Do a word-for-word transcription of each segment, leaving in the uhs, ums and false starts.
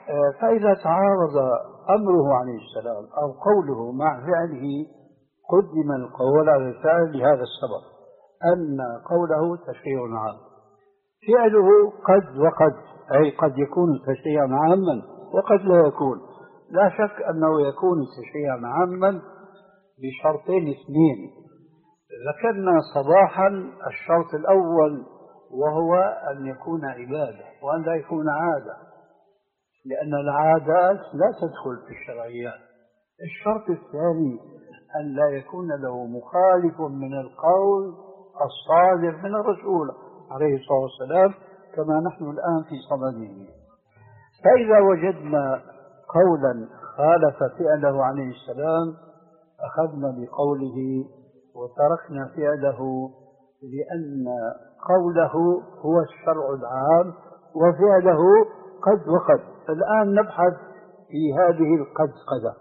فإذا تعارض أمره عليه السلام أو قوله مع فعله قدم القول على الفعل لهذا السبب، أن قوله تشريع عام، فعله قد وقد، أي قد يكون تشريعا عاما وقد لا يكون. لا شك أنه يكون تشريعا عاما بشرطين اثنين ذكرنا صباحا. الشرط الأول وهو أن يكون عبادة وأن لا يكون عادة، لأن العادات لا تدخل في الشرعيات. الشرط الثاني أن لا يكون له مخالف من القول الصادر من الرسول عليه الصلاة والسلام كما نحن الآن في صدده. فإذا وجدنا قولا خالف فعله عليه السلام أخذنا بقوله وتركنا فعله، لأن قوله هو الشرع العام وفعله قد وقد. الآن نبحث في هذه القد قد،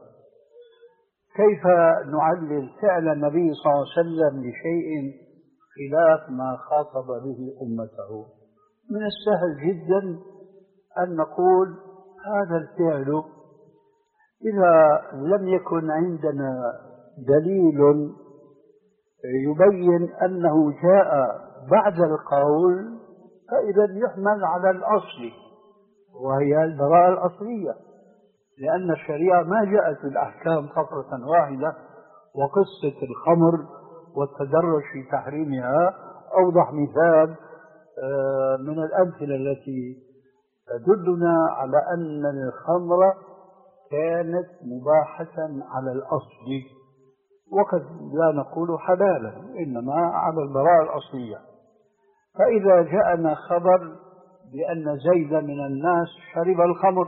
كيف نعلل فعل النبي صلى الله عليه وسلم لشيء خلاف ما خاطب به أمته. من السهل جدا أن نقول هذا الفعل إذا لم يكن عندنا دليل يبين أنه جاء بعد القول فإذا يحمل على الأصل وهي البراءة الأصلية، لأن الشريعة ما جاءت بالأحكام فقرة واحدة وقصة الخمر والتدرج في تحريمها أوضح مثال من الأمثلة التي تدلنا على أن الخمر كانت مباحة على الأصل، وقد لا نقول حلالا إنما على البراءة الأصلية. فإذا جاءنا خبر بأن زيد من الناس شرب الخمر،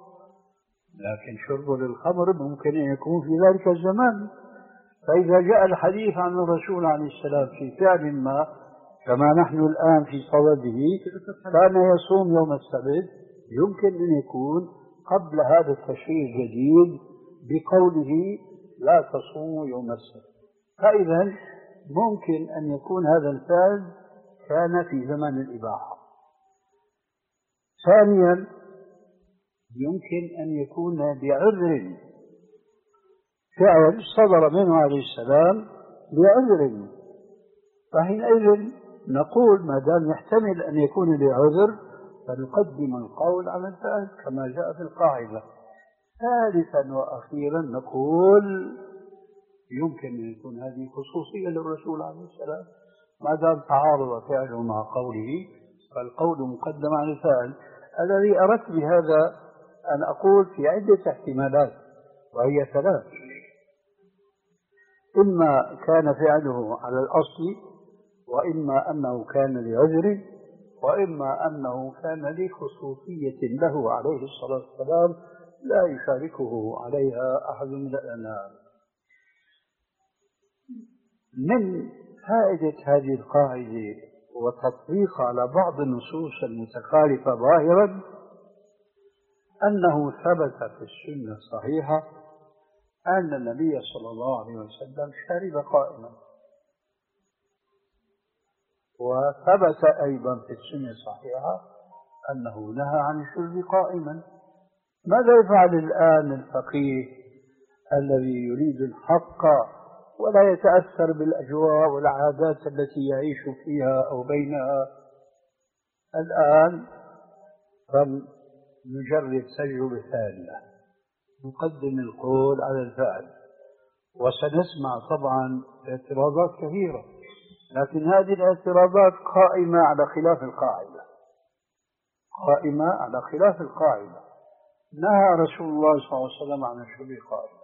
لكن شرب للخمر ممكن أن يكون في ذلك الزمان، فإذا جاء الحديث عن الرسول عليه السلام في فعل ما كما نحن الآن في صدده كان يصوم يوم السبت، يمكن أن يكون قبل هذا التشريع الجديد بقوله لا تصوموا يوم السبت. فإذا ممكن أن يكون هذا الفعل كان في زمن الإباحة. ثانيا يمكن أن يكون بعذر، فعل صدر منه عليه السلام بعذر، فحينئذ نقول ما دام يحتمل أن يكون بعذر فنقدم القول على الفعل كما جاء في القاعدة. ثالثا وأخيرا نقول يمكن أن يكون هذه خصوصية للرسول عليه السلام، ما دام تعارض فعله مع قوله فالقول مقدم على الفعل. الذي أردت بهذا أن أقول في عدة احتمالات وهي ثلاث: إما كان فعله على الأصل، وإما أنه كان لعذر، وإما أنه كان لخصوصية له عليه الصلاة والسلام لا يشاركه عليها أحد من الأنام. من فائدة هذه القاعدة وتطبيقها على بعض النصوص المتخالفة ظاهرا أنه ثبت في السنة الصحيحة أن النبي صلى الله عليه وسلم شرب قائما، وثبت أيضا في السنة الصحيحة أنه نهى عن الشرب قائما. ماذا يفعل الآن الفقيه الذي يريد الحق ولا يتأثر بالأجواء والعادات التي يعيش فيها أو بينها؟ الآن فلنجرب تجربة ثانية، نقدم القول على الفعل، وسنسمع طبعا اعتراضات كثيرة، لكن هذه الاعتراضات قائمة على خلاف القاعدة، قائمة على خلاف القاعدة. نهى رسول الله صلى الله عليه وسلم عن الشرب قائما.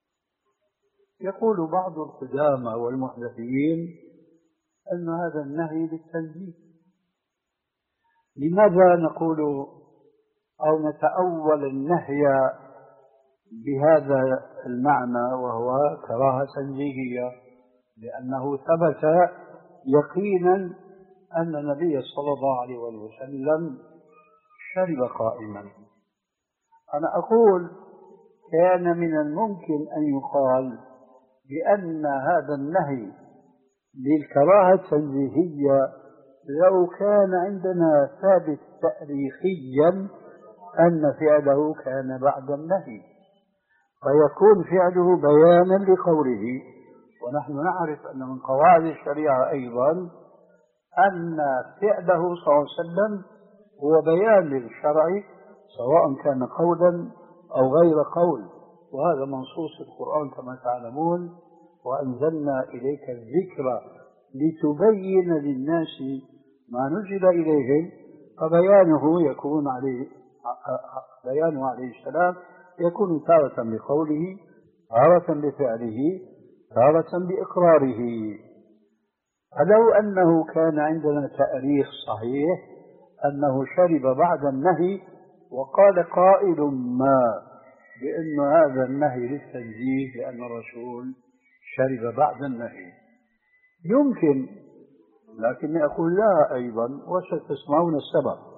يقول بعض القدامى والمحدثين أن هذا النهي للتنزيه. لماذا نقول أو نتأول النهي بهذا المعنى وهو كراهة تنزيهية؟ لأنه ثبت يقينا أن النبي صلى الله عليه وسلم شرب قائما. أنا أقول كان من الممكن أن يقال بأن هذا النهي للكراهة التنزيهية لو كان عندنا ثابت تاريخيا أن فعله كان بعد النهي، فيكون فعله بيانا لقوله. ونحن نعرف أن من قواعد الشريعة أيضا أن فعله صلى الله عليه وسلم هو بيان للشرع، سواء كان قولا أو غير قول، وهذا منصوص في القرآن كما تعلمون: وأنزلنا إليك الذكر لتبين للناس ما نزل إليهم. فبيانه يكون عليه بيانه عليه السلام يكون تارة بقوله، تارة بفعله، تارة بإقراره. فلو أنه كان عندنا تاريخ صحيح أنه شرب بعد النهي، وقال قائل ما بأن هذا النهي للتنزيه لأن الرسول شرب بعد النهي، يمكن، لكن أقول لا أيضا، وستسمعون السبب.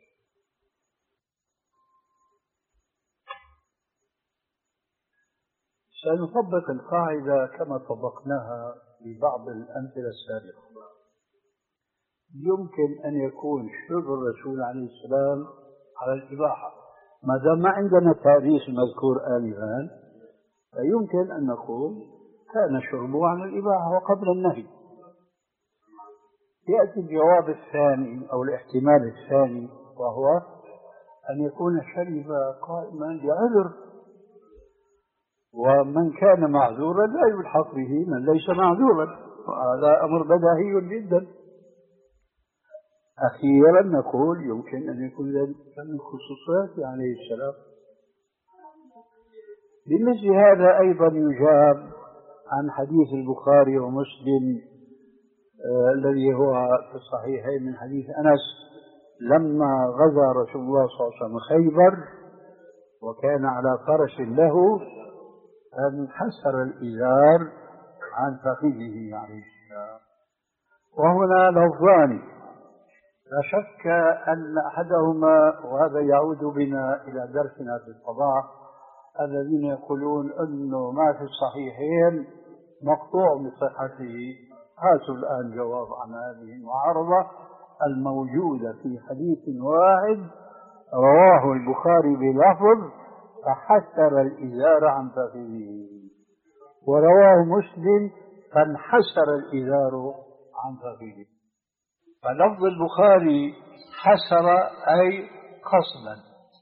سنطبق القاعدة كما طبقناها في بعض الأمثلة السابقة. يمكن أن يكون شرب الرسول عليه السلام على الإباحة، ما دام ما عندنا تاريخ مذكور آنفا، فيمكن أن نقول كان شربه على الإباحة وقبل النهي. يأتي الجواب الثاني أو الاحتمال الثاني، وهو أن يكون شرب قائما لعذر، ومن كان معذورا لا يلحق به من ليس معذورا، وهذا أمر بديهي جدا. أخيرا نقول يمكن أن يكون ذلك من خصوصياته عليه السلام. بمثل هذا أيضا يجاب عن حديث البخاري ومسلم آه الذي هو في الصحيحين من حديث أنس لما غزا رسول الله صلى الله عليه وسلم خيبر وكان على فرس له انحسر الإزار عن فخذه عليه السلام. وهنا لفظان لا شك أن أحدهما، وهذا يعود بنا إلى درسنا في القضاء، الذين يقولون أنه ما في الصحيحين مقطوع بصحته. هاتوا الآن جواب عن هذه المعارضة الموجودة في حديث واحد رواه البخاري بلفظ فحسر الإزار عن فخذه، ورواه مسلم فانحسر الإزار عن فخذه. فلفظ البخاري حسر أي قصدا،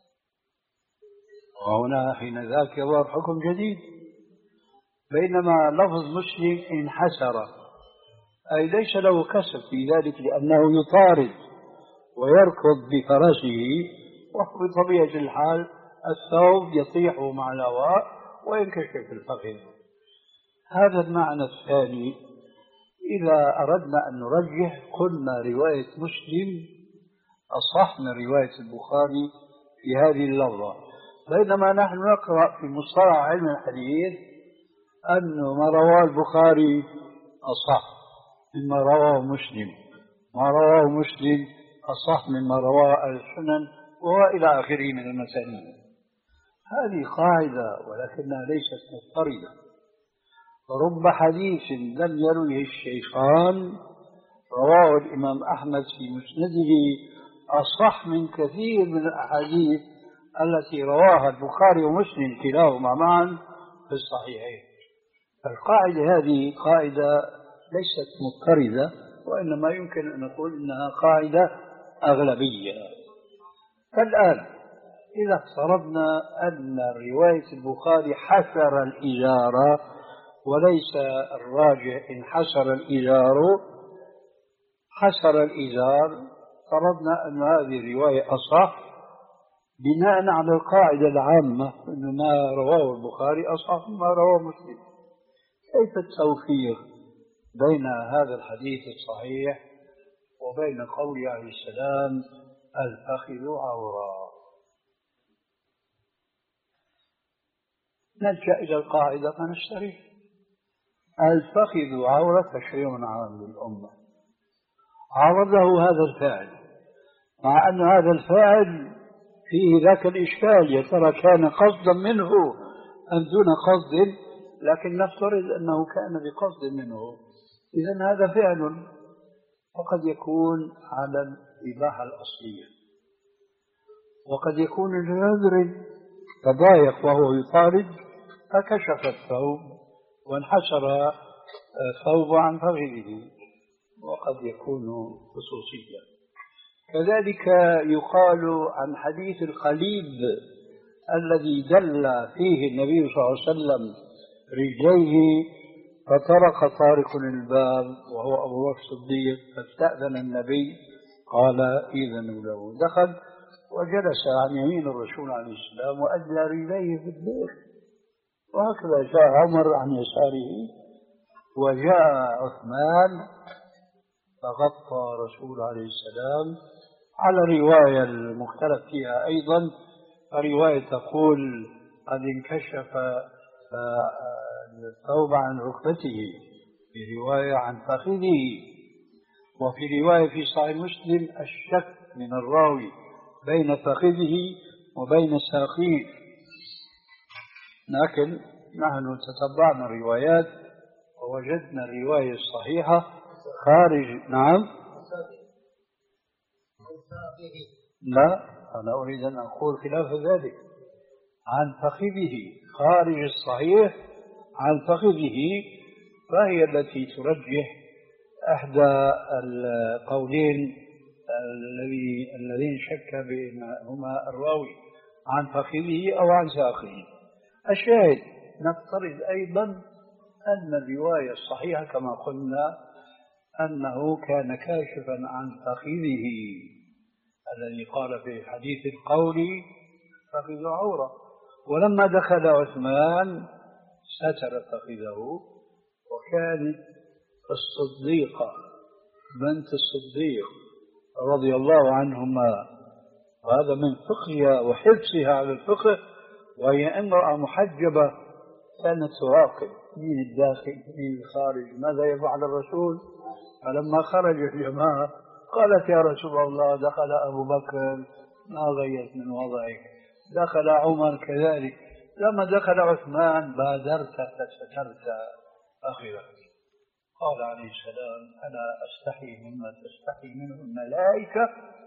وهنا حين ذاك يظهر حكم جديد، بينما لفظ مسلم انحسر أي ليس له كسب في ذلك، لأنه يطارد ويركض بفرسه، وبطبيعة الحال الثوب يطيح مع الهواء وينكشف الفخذ. هذا المعنى الثاني. إذا أردنا أن نرجح قلنا رواية مسلم أصح من رواية البخاري في هذه اللفظة، بينما نحن نقرأ في مصطلح علم الحديث أن ما رواه البخاري أصح مما رواه مسلم، ما رواه مسلم أصح مما رواه السنن، وإلى آخره من المسائل. هذه قاعدة ولكنها ليست مضطردة. رب حديث لم يروه الشيخان رواه الإمام أحمد في مسنده أصح من كثير من الأحاديث التي رواها البخاري ومسلم كلاهما معا في الصحيحين. فالقاعدة هذه قاعدة ليست مضطردة، وإنما يمكن أن نقول إنها قاعدة أغلبية. فالآن إذا افترضنا أن رواية البخاري حسر الإزار وليس الراجح انحسر الإزار، حسر الإزار، فرضنا أن هذه الرواية أصح بناء على القاعدة العامة أن ما رواه البخاري أصح مما رواه مسلم. كيف التوفيق بين هذا الحديث الصحيح وبين قوله عليه السلام الفخذ عورة؟ نلجأ إلى القاعدة فنستريح. الفخذ عورة تشريع عام للأمة، عرضه هذا الفاعل، مع أن هذا الفاعل فيه ذاك الإشكال، يا ترى كان قصدا منه أم دون قصد؟ لكن نفترض أنه كان بقصد منه، إذن هذا فعل فقد يكون على الإباحة الأصلية. وقد يكون لعذر تضايق وهو يطارد فكشف الثوب وانحسر الثوب عن فخذه، وقد يكون خصوصيا. كذلك يقال عن حديث القليب الذي دل فيه النبي صلى الله عليه وسلم رجليه فطرق طارق الباب وهو أبو بكر الصديق، فاستأذن النبي قال إذن له، دخل وجلس عن يمين الرسول عليه السلام وأدلى رجليه في الدور، وهكذا جاء عمر عن يساره، وجاء عثمان فغطى رسول عليه السلام. على رواية المختلف فيها أيضا، رواية تقول قد انكشف الثوب عن ركبته، في رواية عن فخذه، وفي رواية في صحيح مسلم الشك من الراوي بين فخذه وبين ساقيه. لكن نحن تتبعنا الروايات ووجدنا الرواية الصحيحة خارج. نعم، لا، أنا أريد أن أقول خلاف ذلك، عن فخذه خارج الصحيح عن فخذه، فهي التي ترجح أحدى القولين الذي الذين شك بينهما الراوي، عن فخذه أو عن ساقه. الشاهد نفترض أيضا أن الرواية الصحيحة كما قلنا أنه كان كاشفا عن فخذه الذي قال في حديث القول فخذ عورة. ولما دخل عثمان ستر فخذه، وكانت الصديقة بنت الصديق رضي الله عنهما، وهذا من فقهها وحرصها على الفقه، وهي امرأة محجبة كانت تراقب من الداخل من الخارج ماذا يفعل الرسول. فلما خرج الجماعة قالت يا رسول الله دخل أبو بكر ما غيرت من وضعك، دخل عمر كذلك، لما دخل عثمان بادرت فسترت أخيرا. قال عليه السلام أنا أستحي مما تستحي منه الملائكة.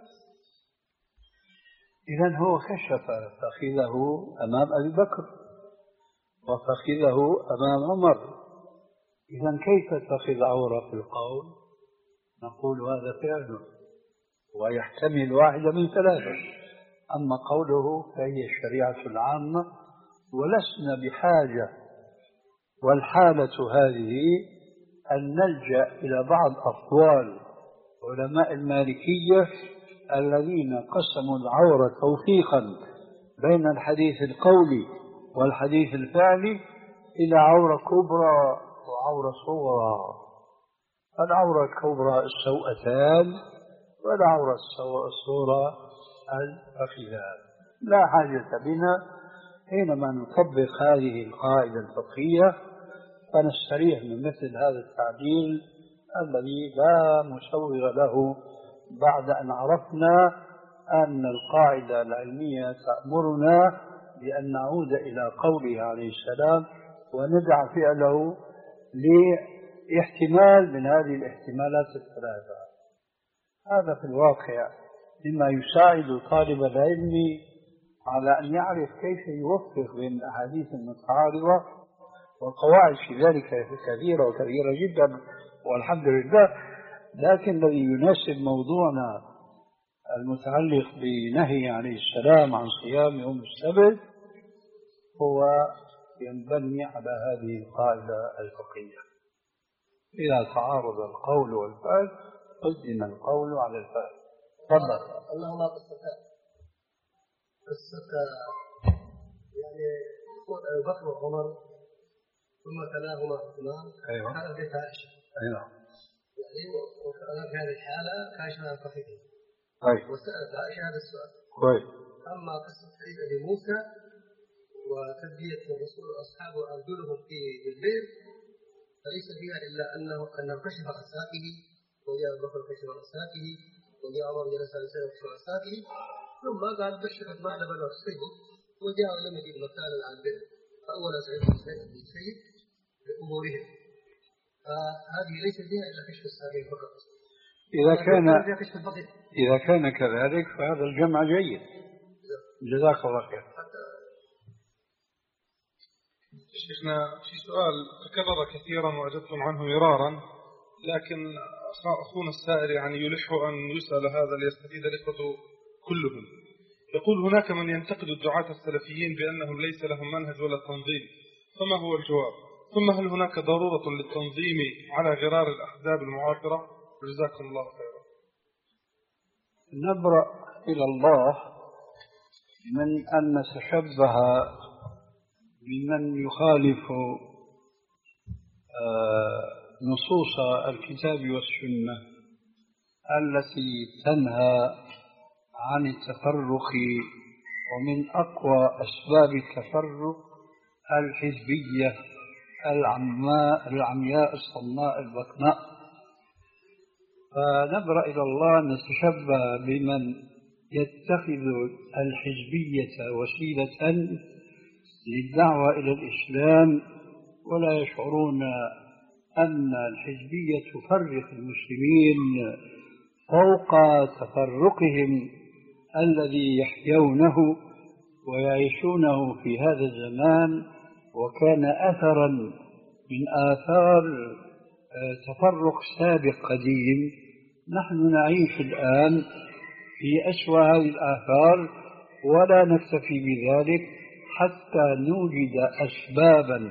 إذن هو كشف فخذه أمام أبي بكر وفخذه أمام عمر. إذن كيف تخذ عورة في القول؟ نقول هذا فعله ويحتمل واحدة من ثلاثة. أما قوله فهي الشريعة العامة، ولسنا بحاجة والحالة هذه أن نلجأ إلى بعض أقوال علماء المالكية الذين قسموا العورة توفيقا بين الحديث القولي والحديث الفعلي إلى عورة كبرى وعورة صغرى. العورة الكبرى السوءتان، والعورة الصغرى الفخذان. لا حاجة بنا حينما نطبق هذه القاعدة الفقهية فنستريح من مثل هذا التعديل الذي لا مسوغ له، بعد أن عرفنا أن القاعدة العلمية تأمرنا بأن نعود إلى قوله عليه السلام وندع فعله لاحتمال من هذه الاحتمالات الثلاثة. هذا في الواقع مما يساعد طالب العلم على أن يعرف كيف يوفق بين الأحاديث المتعارضة، والقواعد في ذلك كثيرة وكثيرة جدا والحمد لله. لكن الذي يناسب موضوعنا المتعلق بنهي عليه السلام عن صيام يوم السبت هو ينبني على هذه القاعدة الفقهية: إذا تعارض القول والفعل قدم القول على الفعل. تفضل. اللهم قصتان، قصة يعني أبو بكر وعمر ثم تلاهما عثمان. أيوة. كان بيت عائشة. أيوة. يعني وكان في هذه الحالة كاشف عن فخذه. طيب. وسألت عائشة هذا السؤال. كويس. أما قصة سيد أبي موسى وتدبية الرسول وأصحابه أرجلهم في الليل فليس فيها إلا أنه أنه كشف عن ساقه، وجاء أبو بكر كشف عن ساقه، وجاء عمر جلس على ساقه كشف عن ساقه، ثم قال بشرت معنا بنو السيد وجاء ولم يجد مكانا عن البئر فأول سعيد بن السيد بأمورهم. فهذه ليس فيها إلا كشف الساقين فقط. إذا كان إذا كان كذلك فهذا الجمع جيد. جزاك الله خير. شيخنا في سؤال تكرر كثيرا وأجبتم عنه مرارا، لكن أخونا السائل يعني يلح أن يسأل هذا ليستفيد الإخوة كلهم. يقول هناك من ينتقد الدعاة السلفيين بأنهم ليس لهم منهج ولا تنظيم، فما هو الجواب؟ ثم هل هناك ضرورة للتنظيم على غرار الأحزاب المعاصرة؟ جزاكم الله خيرا. نبرأ إلى الله من أن نتشبه بمن يخالف نصوص الكتاب والسنة التي تنهى عن التفرق، ومن أقوى أسباب التفرق الحزبية العماء العمياء الصماء البكماء. فنبرأ إلى الله نتشبه بمن يتخذ الحزبية وسيلة للدعوة إلى الإسلام ولا يشعرون أن الحزبية تفرق المسلمين فوق تفرقهم الذي يحيونه ويعيشونه في هذا الزمان، وكان أثرا من آثار تفرق سابق قديم. نحن نعيش الآن في أسوأ هذه الآثار، ولا نكتفي بذلك حتى نوجد أسبابا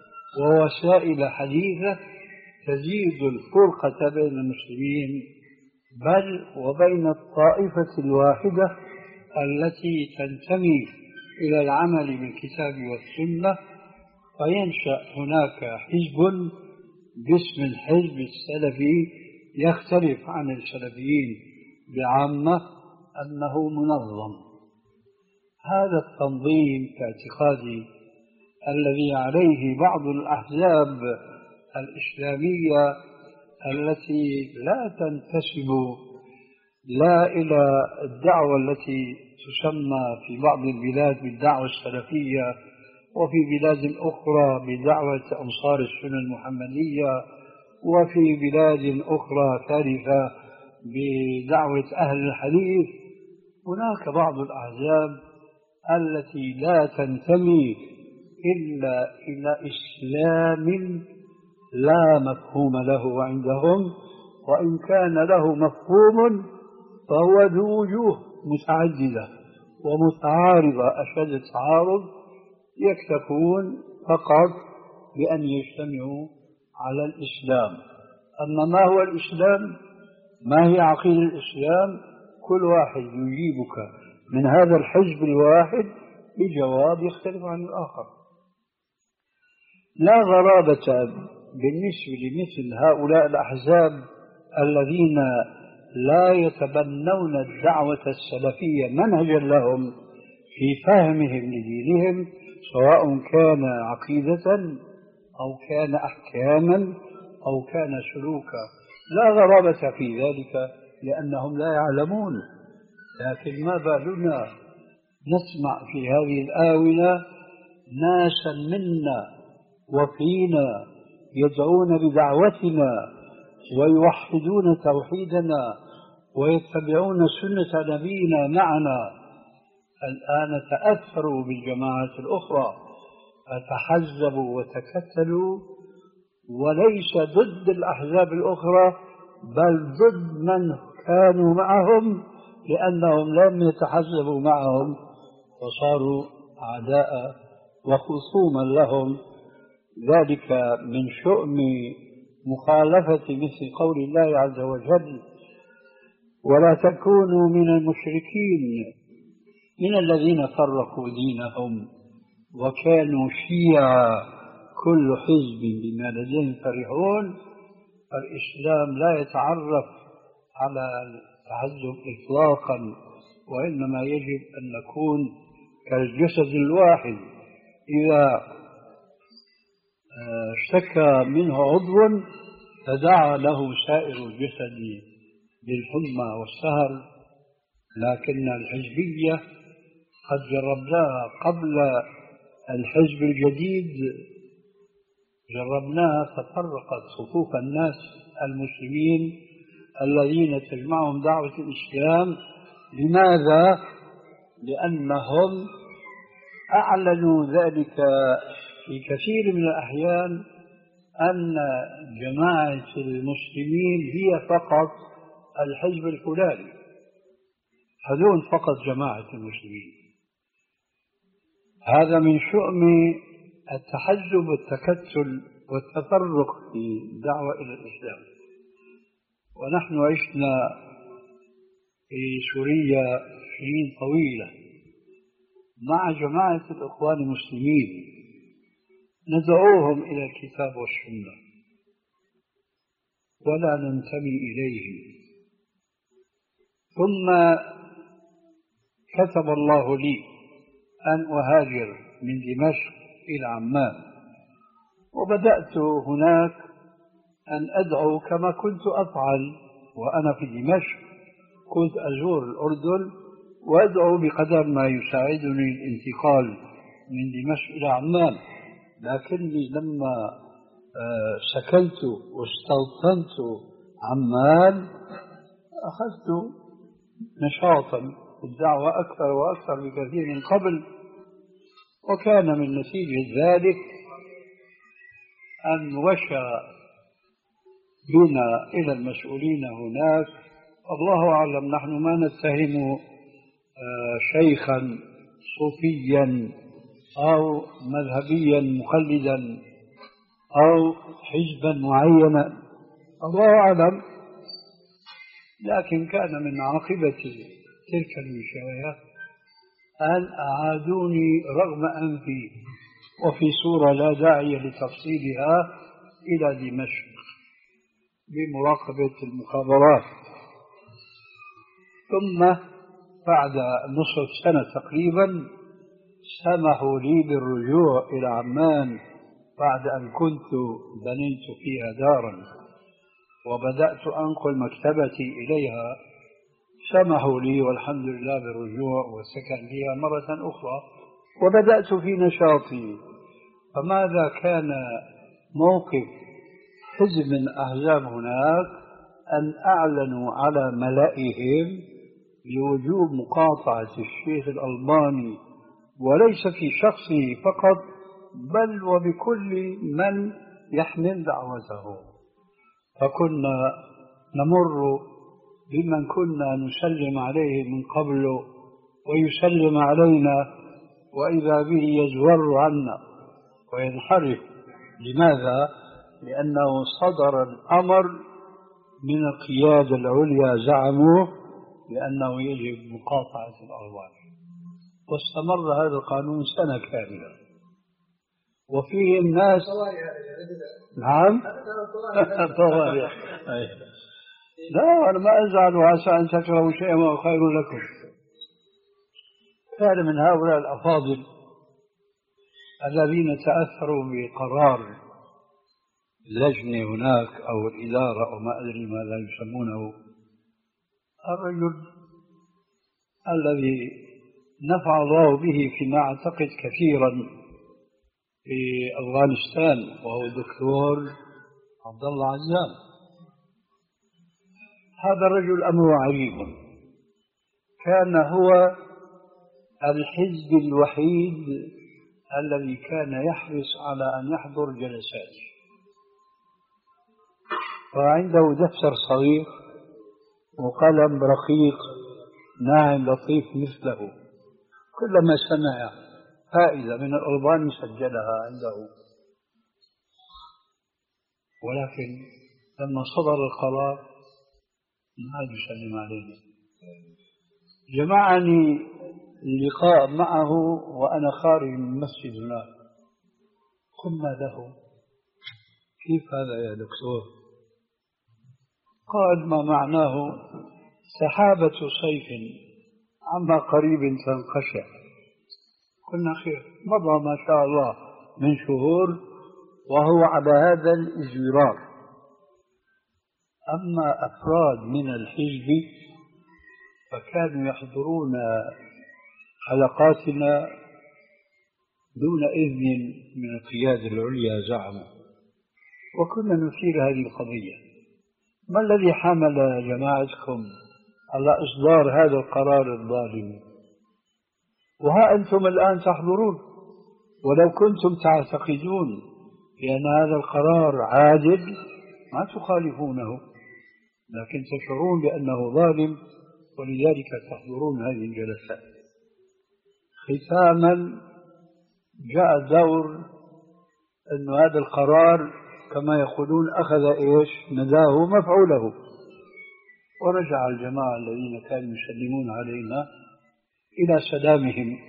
ووسائل حديثة تزيد الفرقة بين المسلمين، بل وبين الطائفة الواحدة التي تنتمي إلى العمل بالكتاب والسنة، فينشأ هناك حزب باسم الحزب السلفي يختلف عن السلفيين بعامة أنه منظم. هذا التنظيم كاعتقادي الذي عليه بعض الأحزاب الإسلامية التي لا تنتسب لا إلى الدعوة التي تسمى في بعض البلاد بالدعوة السلفية، وفي بلاد أخرى بدعوة أنصار السنة المحمدية، وفي بلاد أخرى ثالثة بدعوة أهل الحديث. هناك بعض الأحزاب التي لا تنتمي إلا إلى إسلام لا مفهوم له عندهم، وإن كان له مفهوم فهو ذو وجوه متعددة ومتعارضة أشد التعارض، يكتفون فقط بأن يجتمعوا على الإسلام. أما ما هو الإسلام؟ ما هي عقيدة الإسلام؟ كل واحد يجيبك من هذا الحزب الواحد بجواب يختلف عن الآخر. لا غرابة بالنسبة لمثل هؤلاء الأحزاب الذين لا يتبنون الدعوة السلفية منهجا لهم في فهمهم لدينهم، سواء كان عقيدة أو كان أحكاما أو كان سلوكا. لا غرابة في ذلك لأنهم لا يعلمون. لكن ما بالنا نسمع في هذه الآونة ناسا منا وفينا يدعون بدعوتنا ويوحدون توحيدنا ويتبعون سنة نبينا معنا. الآن تأثروا بالجماعات الأخرى فتحزبوا وتكتلوا، وليس ضد الأحزاب الأخرى بل ضد من كانوا معهم، لأنهم لم يتحزبوا معهم وصاروا أعداء وخصوما لهم. ذلك من شؤم مخالفة مثل قول الله عز وجل: ولا تكونوا من المشركين من الذين فرقوا دينهم وكانوا شيعا كل حزب بما لديهم فرحون. الإسلام لا يتعرف على التحزب إطلاقا، وإنما يجب أن نكون كالجسد الواحد، إذا اشتكى منه عضو تداعى له سائر الجسد بالحمى والسهر. لكن الحزبية قد جربناها قبل الحزب الجديد، جربناها ففرقت صفوف الناس المسلمين الذين تجمعهم دعوة الإسلام. لماذا؟ لأنهم أعلنوا ذلك في كثير من الأحيان أن جماعة المسلمين هي فقط الحزب الفلاني، هذول فقط جماعة المسلمين. هذا من شؤم التحزب والتكتل والتفرق في الدعوة إلى الإسلام. ونحن عشنا في سوريا سنين طويلة مع جماعة الإخوان المسلمين ندعوهم إلى الكتاب والسنة ولا ننتمي إليهم. ثم كتب الله لي أن أهاجر من دمشق إلى عمان، وبدأت هناك أن أدعو كما كنت أفعل وأنا في دمشق. كنت أزور الأردن وأدعو بقدر ما يساعدني الانتقال من دمشق إلى عمان، لكني لما سكنت واستوطنت عمان أخذت نشاطا في الدعوة أكثر وأكثر بكثير من قبل، وكان من نتيجة ذلك أن وشى بنا إلى المسؤولين هناك. الله أعلم، نحن ما نتهم شيخا صوفيا أو مذهبيا مقلدا أو حزبا معينا، الله أعلم. لكن كان من عاقبة تلك الوشاية أن أعادوني رغم أنفي وفي صورة لا داعي لتفصيلها إلى دمشق بمراقبة المخابرات. ثم بعد نصف سنة تقريبا سمحوا لي بالرجوع إلى عمان بعد أن كنت بنيت فيها دارا وبدأت أنقل مكتبتي إليها. سمحوا لي والحمد لله بالرجوع والسكن فيها مرة أخرى وبدأت في نشاطي. فماذا كان موقف حزب من أحزاب هناك؟ أن أعلنوا على ملائهم بوجوب مقاطعة الشيخ الألباني، وليس في شخصه فقط بل وبكل من يحمل دعوته. فكنا نمر بمن كنا نسلم عليه من قبل ويسلم علينا، وإذا به يزور عنا وينحرف. لماذا؟ لأنه صدر الأمر من القيادة العليا، زعموا بأنه يجب مقاطعة الألبان. واستمر هذا القانون سنة كاملة وفيه الناس. نعم طوارئ. لا، أنا ما أزعل وعسى أن تكرهوا شيئا وهو خير لكم. كان من هؤلاء الأفاضل الذين تأثروا بقرار لجنة هناك أو الإدارة أو ما أدري ماذا يسمونه، الرجل الذي نفع الله به فيما أعتقد كثيرا في أفغانستان، وهو الدكتور عبد الله عزام. هذا الرجل أمره عجيب، كان هو الحزب الوحيد الذي كان يحرص على أن يحضر جلسات، وعنده دفتر صغير وقلم رقيق ناعم لطيف مثله، كلما سمع فائدة من الألبان سجلها عنده. ولكن لما صدر القرار ما عاد يسلم علينا. جمعني اللقاء معه وأنا خارج من المسجد هناك. قلنا له: كيف هذا يا دكتور؟ قال: ما معناه سحابة صيف عما قريب تنقشع. قلنا: خير. مضى ما شاء الله من شهور وهو على هذا الإزدرار. أما أفراد من الحزب فكانوا يحضرون حلقاتنا دون إذن من القيادة العليا زعموا، وكنا نثير هذه القضية. ما الذي حمل جماعتكم على إصدار هذا القرار الظالم؟ وها أنتم الآن تحضرون، ولو كنتم تعتقدون بأن هذا القرار عادل ما تخالفونه، لكن تشعرون بأنه ظالم ولذلك تحضرون هذه الجلسات. ختاما جاء دور أن هذا القرار كما يقولون أخذ إيش نداه مفعوله، ورجع الجماعة الذين كانوا يسلمون علينا إلى سلامهم.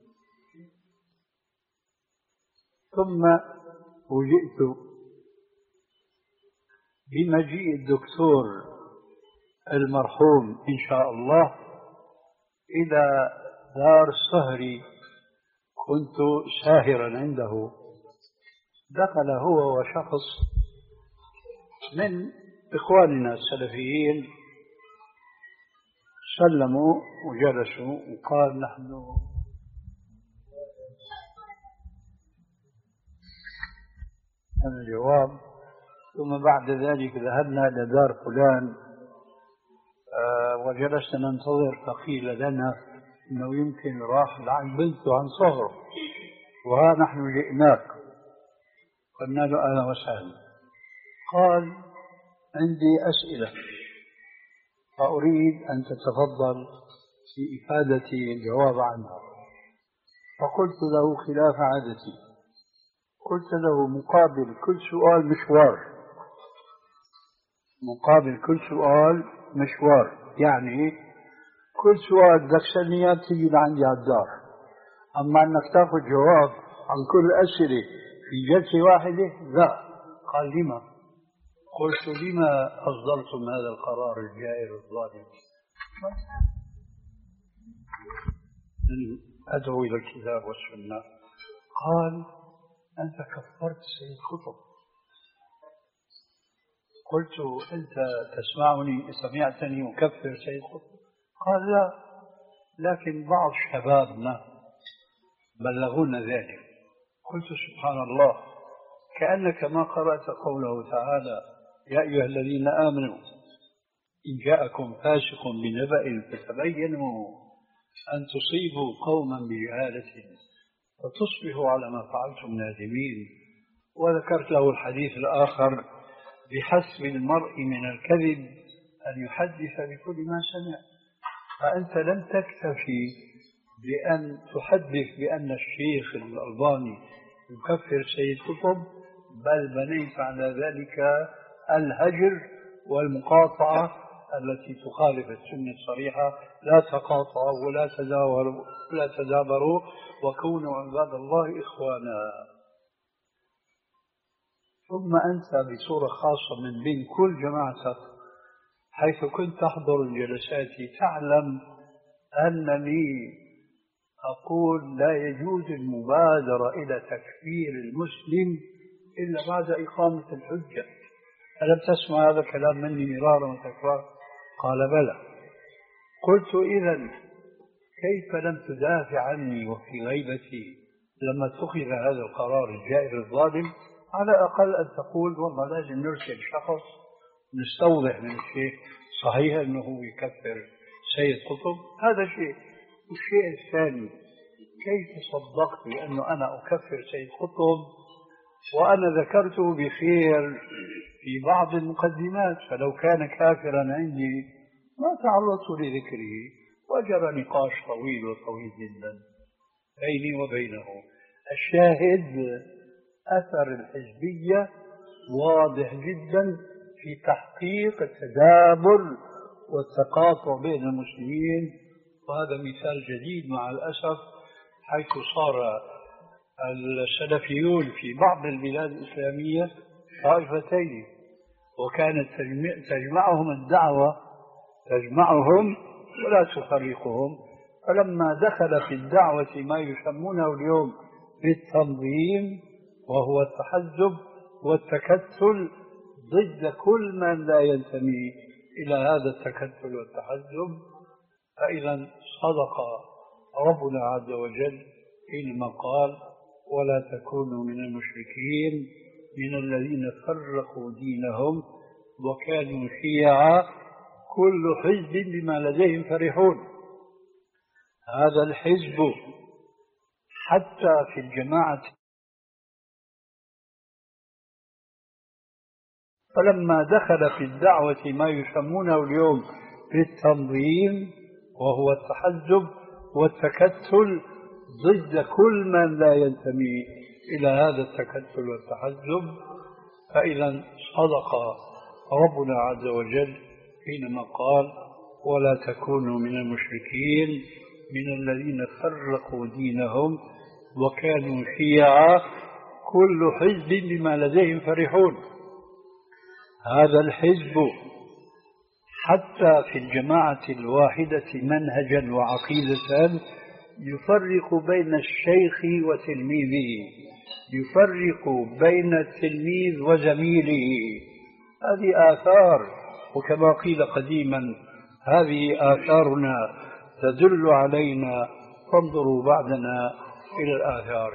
ثم فوجئت بمجيء الدكتور المرحوم إن شاء الله إلى دار الصهري، كنت ساهرا عنده. دخل هو وشخص من إخواننا السلفيين، سلموا وجلسوا وقال نحن الجواب. ثم بعد ذلك ذهبنا إلى دار فلان آه وجلسنا ننتظر، فقيل لنا إنه يمكن راح عن بنته عن صغره، وها نحن جئناك. قلنا له أهلا وسهلا. قال عندي أسئلة فأريد أن تتفضل في إفادتي الجواب عنها. فقلت له خلاف عادتي، قلت له مقابل كل سؤال مشوار، مقابل كل سؤال مشوار، يعني كل سؤال بدك تسألني تيجي لعندي على الدار، أما أنك تأخذ جواب عن كل الأسئلة في جلسة واحدة لا. قال لما؟ قلت لما أصدرتم هذا القرار الجائر الظالم؟ أدعو إلى الكتاب والسنة. قال أنت كفرت سيد قطب. قلت أنت تسمعني سمعتني أكفر سيد قطب؟ قال لا، لكن بعض شبابنا بلغونا ذلك. قلت سبحان الله، كأنك ما قرأت قوله تعالى يا أيها الذين آمنوا إن جاءكم فاسق بنبأ فتبينوا أن تصيبوا قوما بجهالة فتصبحوا على ما فعلتم نادمين. وذكرت له الحديث الآخر بحسب المرء من الكذب أن يحدث بكل ما سمع. فأنت لم تكتفي بأن تحدث بأن الشيخ الألباني يكفر سيد قطب، بل بنيت على ذلك الهجر والمقاطعة التي تخالف السنة الصريحة. لا تقاطعوا ولا تداوروا ولا تدابروا وكونوا عباد الله إخوانا. ثم أنت بصورة خاصة من بين كل جماعتك حيث كنت تحضر الجلسات تعلم أنني أقول لا يجوز المبادرة إلى تكفير المسلم إلا بعد إقامة الحجة. ألم تسمع هذا الكلام مني مرارا وتكرارا؟ قال بلى. قلت إذن كيف لم تدافع عني وفي غيبتي لما اتخذ هذا القرار الجائر الظالم؟ على الأقل أن تقول والله لازم نرسل شخص نستوضح من الشيخ صحيح أنه يكفر سيد قطب. هذا شيء. والشيء الثاني، كيف صدقت بأنه أنا أكفر سيد قطب وأنا ذكرته بخير في بعض المقدمات؟ فلو كان كافرا عندي ما تعرضت لذكره. وجرى نقاش طويل وطويل جدا بيني وبينه. الشاهد أثر الحزبية واضح جدا في تحقيق التدابر والتقاطع بين المسلمين. وهذا مثال جديد مع الأسف، حيث صار السلفيون في بعض البلاد الإسلامية طائفتين، وكانت تجمعهم الدعوة تجمعهم ولا تفرقهم. فلما دخل في الدعوة ما يسمونه اليوم بالتنظيم وهو التحزب والتكتل ضد كل من لا ينتمي إلى هذا التكتل والتحزب، فإذا صدق ربنا عز وجل حينما قال ولا تكونوا من المشركين من الذين فرقوا دينهم وكانوا شيعا كل حزب بما لديهم فرحون. هذا الحزب حتى في الجماعة، فلما دخل في الدعوة ما يسمونه اليوم بالتنظيم وهو التحزب والتكتل ضد كل من لا ينتمي إلى هذا التكتل والتحزب، فإذا صدق ربنا عز وجل حينما قال: ولا تكونوا من المشركين من الذين فرقوا دينهم وكانوا شيعا كل حزب بما لديهم فرحون. هذا الحزب حتى في الجماعة الواحدة منهجا وعقيدة يفرق بين الشيخ وتلميذه، يفرق بين التلميذ وزميله. هذه آثار، وكما قيل قديما: هذه آثارنا تدل علينا فانظروا بعدنا إلى الآثار.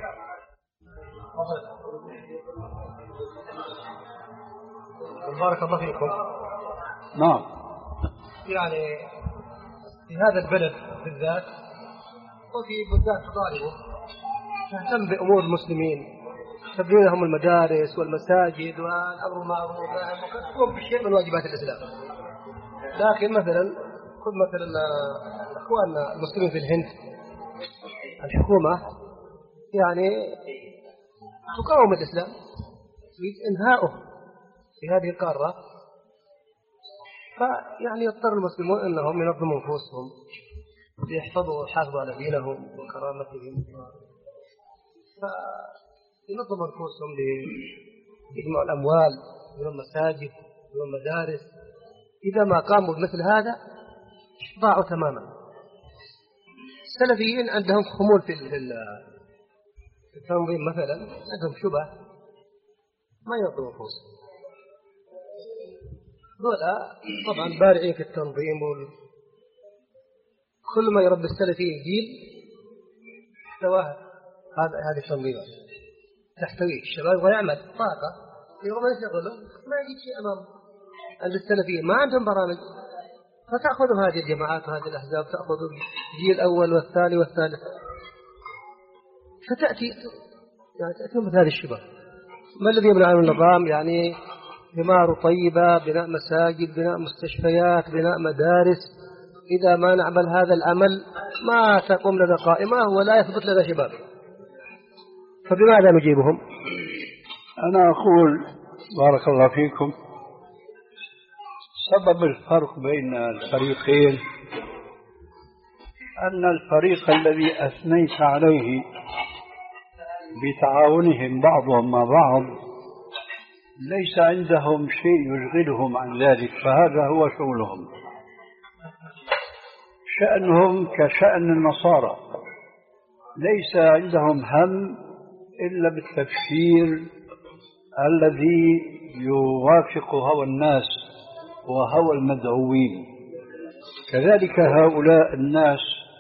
بارك الله فيكم. نعم. يعني في هذا البلد بالذات وفي بلدان تقاربه تهتم بأمور المسلمين، تبني لهم المدارس والمساجد والأمر بالمعروف والنهي تقوم بشيء من واجبات الإسلام. لكن مثلا خذ مثلا اخواننا المسلمين في الهند، الحكومه يعني تقاوم الاسلام، تريد انهاؤه في هذه القاره، فيعني يضطر المسلمون انهم ينظموا نفوسهم ليحفظوا ويحافظوا على دينهم وكرامتهم، فينظموا نفوسهم ليجمعوا الاموال من المساجد من المدارس. إذا ما قاموا بمثل هذا ضاعوا تماما. السلفيين عندهم خمول في التنظيم، مثلا عندهم شبه ما ينظموا نفوسهم. هؤلاء طبعا بارعين في التنظيم، كل ما يربي السلفيين جيل احتواه هذا هذه التنظيمات، تحتويه الشباب ويعمل طاقة يوم يشغلهم ما يجي شيء أمامهم. السلفيين ما عندهم برامج، فتأخذوا هذه الجماعات وهذه الأحزاب، تأخذ الجيل الأول والثاني والثالث، فتأتي يعني تأتي مثل هذه الشبه. ما الذي يمنع عن النظام؟ يعني ثمار طيبة، بناء مساجد، بناء مستشفيات، بناء مدارس. إذا ما نعمل هذا العمل ما تقوم لنا قائمة ولا يثبت لنا شباب. فبماذا نجيبهم؟ أنا أقول بارك الله فيكم، سبب الفرق بين الفريقين أن الفريق الذي أثنيت عليه بتعاونهم بعضهم مع بعض ليس عندهم شيء يشغلهم عن ذلك، فهذا هو شغلهم. شأنهم كشأن النصارى، ليس عندهم هم إلا بالتفسير الذي يوافق هوى الناس وهوى المدعوين. كذلك هؤلاء الناس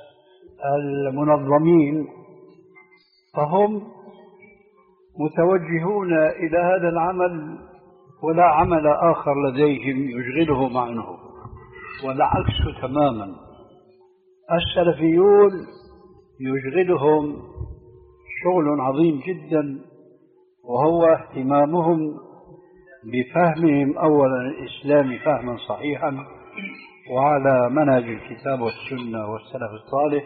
المنظمين فهم متوجهون إلى هذا العمل ولا عمل آخر لديهم يشغلهم عنه، والعكس تماما. السلفيون يشغلهم شغل عظيم جدا، وهو اهتمامهم بفهمهم أولا الإسلام فهما صحيحا وعلى منهج الكتاب والسنة والسلف الصالح،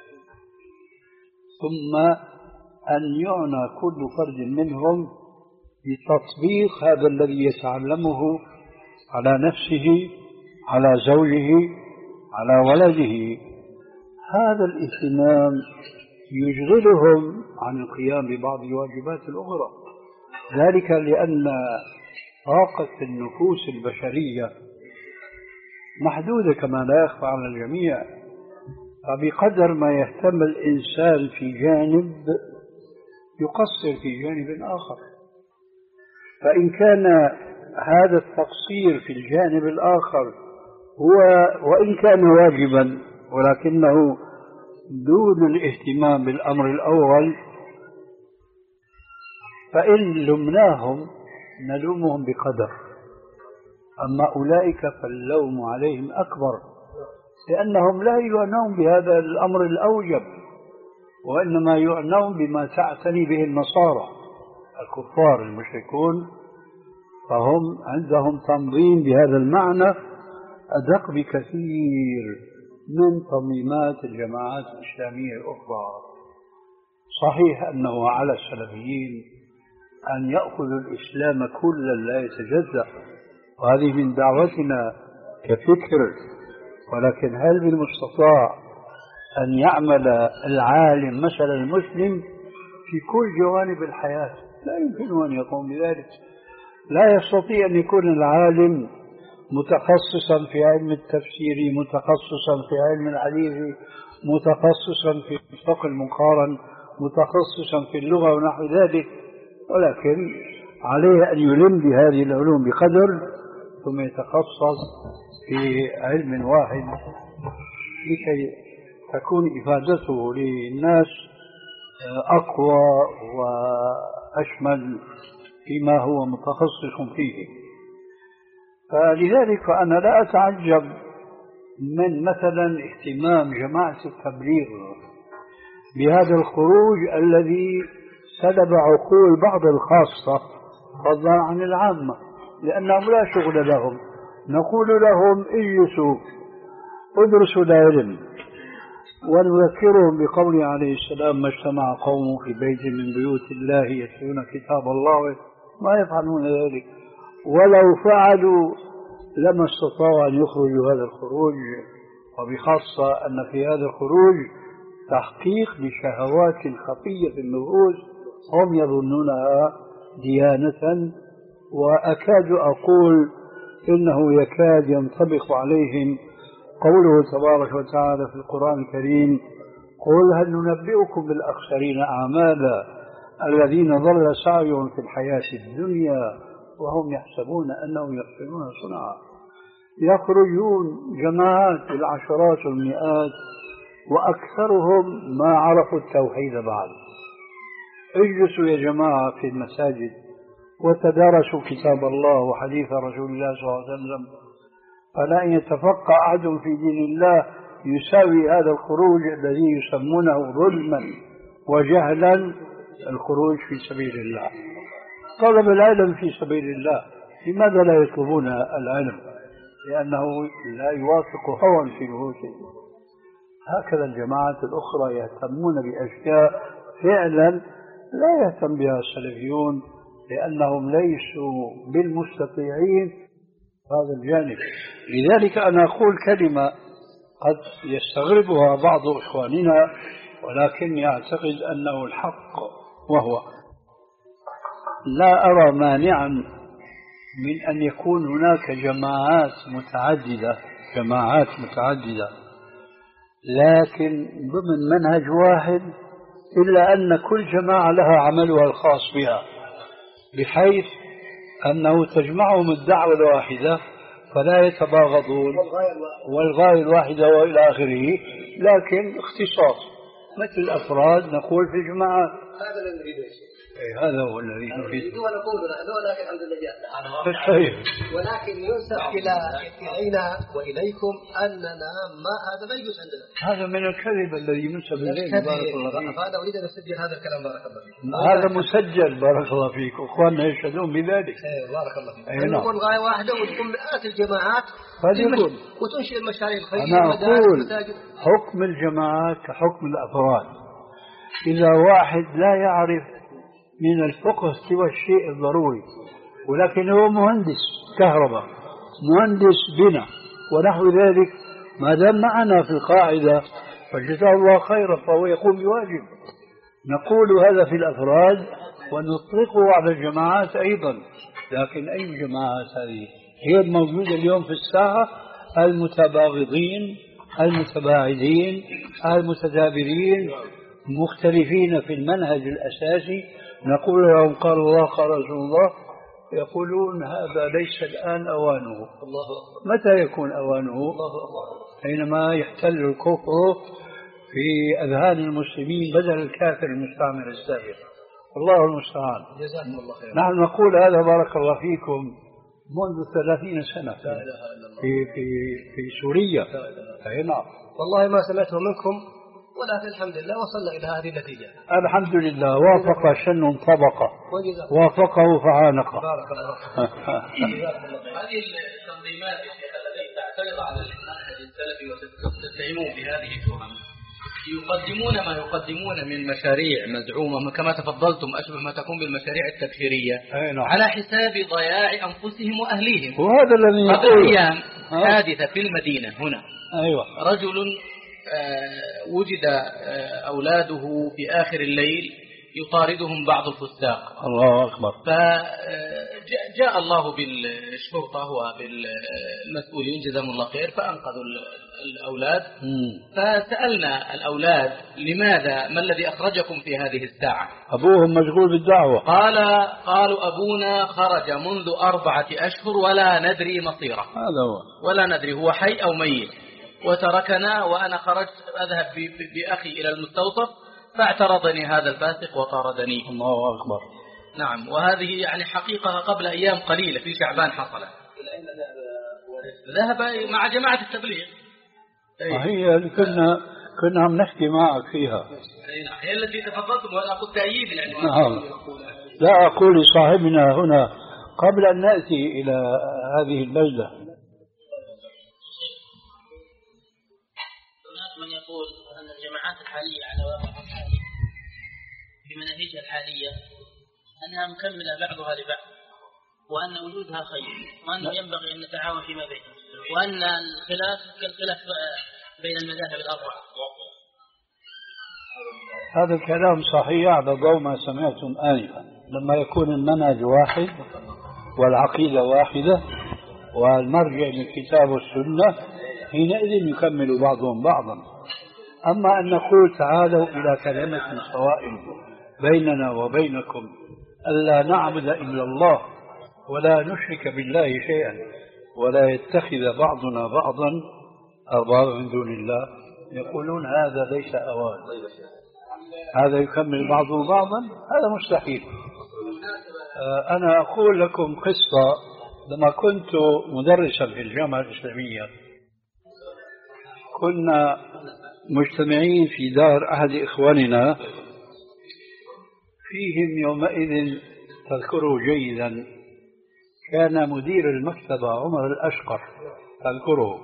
ثم أن يعنى كل فرد منهم بتطبيق هذا الذي يتعلمه على نفسه، على زوجه، على ولده. هذا الاهتمام يشغلهم عن القيام ببعض الواجبات الأخرى، ذلك لأن طاقة النفوس البشرية محدودة كما لا يخفى على الجميع، فبقدر ما يهتم الإنسان في جانب يقصر في جانب آخر، فإن كان هذا التقصير في الجانب الآخر هو وإن كان واجبا ولكنه دون الاهتمام بالأمر الأول، فإن لمناهم نلومهم بقدر، أما أولئك فاللوم عليهم أكبر، لأنهم لا يعنون بهذا الأمر الأوجب، وإنما يعنون بما تعتني به النصارى الكفار المشركون، فهم عندهم تنظيم بهذا المعنى أدق بكثير من تنظيمات الجماعات الإسلامية الأخرى. صحيح أنه على السلفيين أن يأخذوا الإسلام كلا لا يتجزأ، وهذه من دعوتنا كفكر، ولكن هل بالمستطاع أن يعمل العالم مثل المسلم في كل جوانب الحياة؟ لا يمكن أن يقوم بذلك. لا يستطيع أن يكون العالم متخصصا في علم التفسير، متخصصا في علم الحديث، متخصصا في الفقه المقارن، متخصصا في اللغة ونحو ذلك، ولكن عليه أن يلم بهذه العلوم بقدر ثم يتخصص في علم واحد لكي تكون إفادته للناس أقوى وأشمل فيما هو متخصص فيه. فلذلك أنا لا أتعجب من مثلا اهتمام جماعة التبليغ بهذا الخروج الذي سلب عقول بعض الخاصة فضلا عن العامة، لأنهم لا شغل لهم. نقول لهم اجلسوا ادرسوا العلم، ونذكرهم بقوله عليه السلام: ما اجتمع قوم في بيت من بيوت الله يتلون كتاب الله ما يفعلون ذلك، ولو فعلوا لما استطاعوا أن يخرجوا هذا الخروج، وبخاصة أن في هذا الخروج تحقيق بشهوات خفية في النفوس هم يظنونها ديانة، وأكاد أقول إنه يكاد ينطبق عليهم قوله تبارك وتعالى في القرآن الكريم: قل هل ننبئكم بالأخسرين أعمالا الذين ضل سعيهم في الحياة الدنيا وهم يحسبون أنهم يحسنون صنعا. يخرجون جماعات بالعشرات والمئات وأكثرهم ما عرفوا التوحيد بعد. اجلسوا يا جماعة في المساجد وتدارسوا كتاب الله وحديث رسول الله صلى الله عليه وسلم، فلا أن يتفقه أحد في دين الله يساوي هذا الخروج الذي يسمونه ظلما وجهلا الخروج في سبيل الله. طلب العلم في سبيل الله، لماذا لا يطلبون العلم؟ لأنه لا يوافق هوى في نفوسهم. هكذا الجماعات الأخرى يهتمون بأشياء فعلا لا يهتم بها السلفيون، لأنهم ليسوا بالمستطيعين هذا الجانب. لذلك أنا أقول كلمة قد يستغربها بعض إخواننا، ولكن أعتقد أنه الحق، وهو لا أرى مانعا من أن يكون هناك جماعات متعددة جماعات متعددة لكن ضمن منهج واحد، إلا أن كل جماعة لها عملها الخاص بها، بحيث أنه تجمعهم الدعوة الواحدة فلا يتباغضون والغاية الواحدة وإلى آخره، لكن اختصاص مثل الأفراد نقول في جماعات. هذا الذي نريده. إيه هذا هو الذي نريده. ونقول ولكن الحمد لله طيب. ولكن ينسب إلى إلينا وإليكم أننا ما هذا ما يجوز عندنا. هذا من الكذب الذي ينسب إلينا. بارك الله فيك. فأنا أريد أن أسجل هذا الكلام. بارك الله فيك. هذا مسجل. بارك الله فيك. أخواننا يشهدون بذلك. إيه بارك الله فيك. أي نعم. نقول غاية واحدة وتكون مئات الجماعات وتنشئ المشاريع الخيرية. أنا أقول حكم الجماعات كحكم الأفراد. إذا واحد لا يعرف من الفقه سوى الشيء الضروري، ولكن هو مهندس كهرباء، مهندس بناء ونحو ذلك، ما دام معنا في القاعدة فجزاه الله خيرا فهو يقوم بواجب. نقول هذا في الأفراد ونطلقه على الجماعات أيضا. لكن أي جماعات هذه هي الموجودة اليوم في الساحة؟ المتباغضين، المتباعدين، المتدابرين، مختلفين في المنهج الأساسي. نقول لهم قال الله قال رسول الله، يقولون هذا ليس الآن أوانه. الله متى يكون أوانه؟ الله حينما يحتل الكفر في أذهان المسلمين بدل الكافر المستعمر السابق. الله المستعان. جزاكم الله خيرا. نحن نقول هذا بارك الله فيكم منذ ثلاثين سنة في في في سوريا. أي نعم. والله ما سمعته منكم، ولكن الحمد لله وصلنا إلى هذه النتيجة. الحمد لله. وافق شن طبقة، وافقه فعانقه. بارك الله. هذه التنظيمات التي تعترض على المنهج السلفي وتتهمون بهذه التهم، يقدمون ما يقدمون من مشاريع مزعومة كما تفضلتم أشبه ما تكون بالمشاريع التكفيرية على حساب ضياع أنفسهم وأهليهم. وهذا الذي قبل أيام حادثة في المدينة هنا. أيوة. رجل آه وجد آه أولاده في آخر الليل يطاردهم بعض الفساق. الله أكبر. فجاء الله بالشرطة وبالمسؤولين جزاهم الله خير فأنقذوا الأولاد. فسألنا الأولاد لماذا، ما الذي أخرجكم في هذه الساعة؟ أبوهم مشغول بالدعوة. قال قالوا أبونا خرج منذ أربعة أشهر ولا ندري مصيره. هذا هو. ولا ندري هو حي أو ميت، وتركنا وأنا خرجت أذهب بأخي إلى المستوصف فاعترضني هذا الفاسق وطاردني. الله أكبر. نعم. وهذه يعني حقيقة قبل أيام قليلة في شعبان حصلت. ذهب مع جماعة التبليغ. هي اللي كنا كنا عم نحكي معك فيها. هي التي تفضلتم وأنا أقول تأييد يعني. نعم. لا أقول لصاحبنا هنا قبل أن نأتي إلى هذه الليلة. هناك من يقول أن الجماعات الحالية على واقع الحالي بمناهجها الحالية أنها مكملة بعضها لبعض، وأن وجودها خير، وأنه ينبغي أن نتعاون فيما بيننا، وأن الخلاف كالخلاف بين المذاهب الأربعة. هذا الكلام صحيح على ضوء ما سمعتم آنفا. لما يكون المنهج واحد والعقيدة واحدة والمرجع للكتاب والسنة حينئذ يكمل بعضهم بعضا. أما أن نقول تعالوا إلى كلمة سواء بيننا وبينكم ألا نعبد إلا الله ولا نشرك بالله شيئا ولا يتخذ بعضنا بعضا أربابا من دون الله، يقولون هذا ليس أوان، هذا يكمل بعضه بعضا، هذا مستحيل. أنا أقول لكم قصة. لما كنت مدرسا في الجامعة الإسلامية كنا مجتمعين في دار أحد إخواننا، فيهم يومئذ تذكره جيدا كان مدير المكتبة عمر الأشقر، تذكره،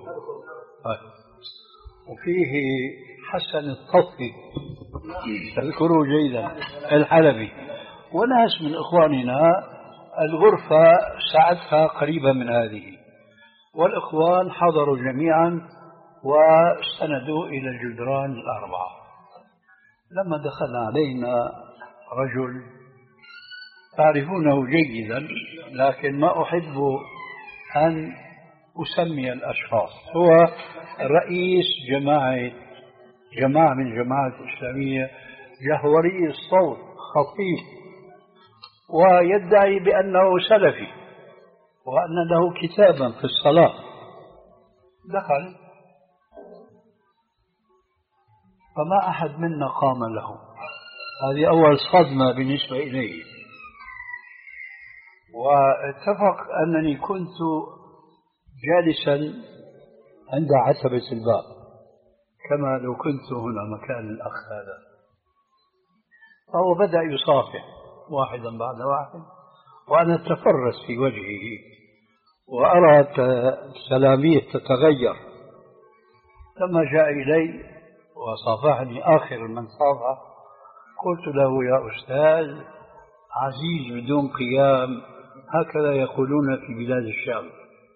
وفيه حسن الطفي تذكره جيدا الحلبي، وناس من إخواننا. الغرفة ساعتها قريبة من هذه، والإخوان حضروا جميعا واستندوا إلى الجدران الأربعة. لما دخل علينا رجل تعرفونه جيدا، لكن ما أحب أن أسمي الأشخاص، هو رئيس جماعة جماعة من جماعة الإسلامية، جهوري الصوت، خطيب، ويدعي بأنه سلفي وأن له كتابا في الصلاة. دخل فما أحد منا قام له. هذه أول صدمة بالنسبة إليه. واتفق أنني كنت جالسا عند عتبة الباب كما لو كنت هنا مكان الأخ هذا. فهو بدأ يصافح واحدا بعد واحد، وأنا أتفرس في وجهه وأرى سلاميه تتغير. لما جاء إلي وصافحني آخر من صافح قلت له يا أستاذ عزيز بدون قيام، هكذا يقولون في بلاد الشام.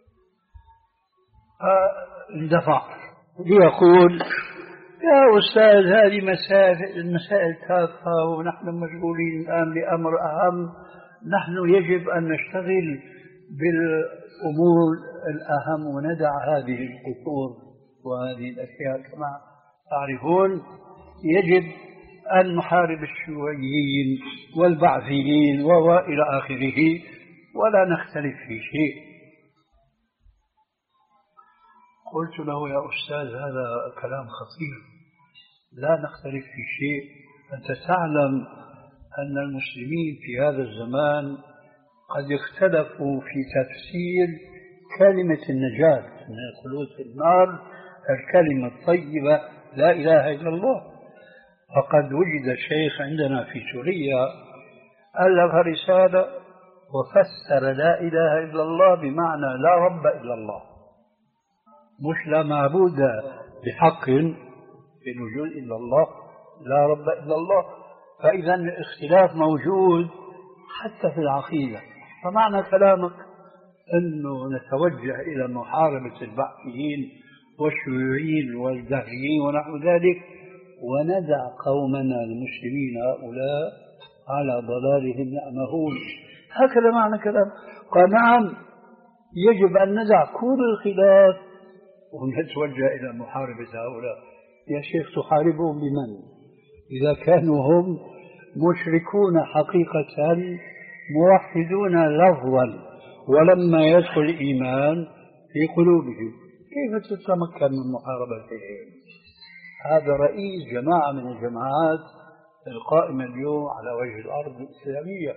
فاندفع ليقول يا أستاذ هذه مسائل المسائل تافهة ونحن مشغولين الآن بأمر أهم، نحن يجب أن نشتغل بالأمور الأهم وندع هذه القصور وهذه الأشياء. كما تعرفون يجب أن نحارب الشيوعيين والبعثيين وإلى آخره ولا نختلف في شيء. قلت له يا أستاذ هذا كلام خطير، لا نختلف في شيء. أنت تعلم أن المسلمين في هذا الزمان قد اختلفوا في تفسير كلمة النجاة من الخلود في النار، الكلمة الطيبة لا إله إلا الله. فقد وجد شيخ عندنا في سوريا ألف رسالة وفسر لا إله إلا الله بمعنى لا رب إلا الله، مش لا معبود بحق في الوجود إلا الله، لا رب إلا الله. فإذا الاختلاف موجود حتى في العقيدة. فمعنى كلامك أنه نتوجه إلى محاربة البعثيين والشيوعيين والدهريين ونحو ذلك، وندع قومنا المسلمين هؤلاء على ضلالهم يعمهون. هكذا معنى كلام. قال نعم، يجب أن ندع كل الخلاف ونتوجه إلى محاربة هؤلاء. يا شيخ تحاربهم بمن؟ إذا كانوا هم مشركون حقيقة موحدون لفظا، ولما يدخل الإيمان في قلوبهم كيف تتمكن من محاربتهم؟ هذا رئيس جماعة من الجماعات القائمة اليوم على وجه الأرض الإسلامية.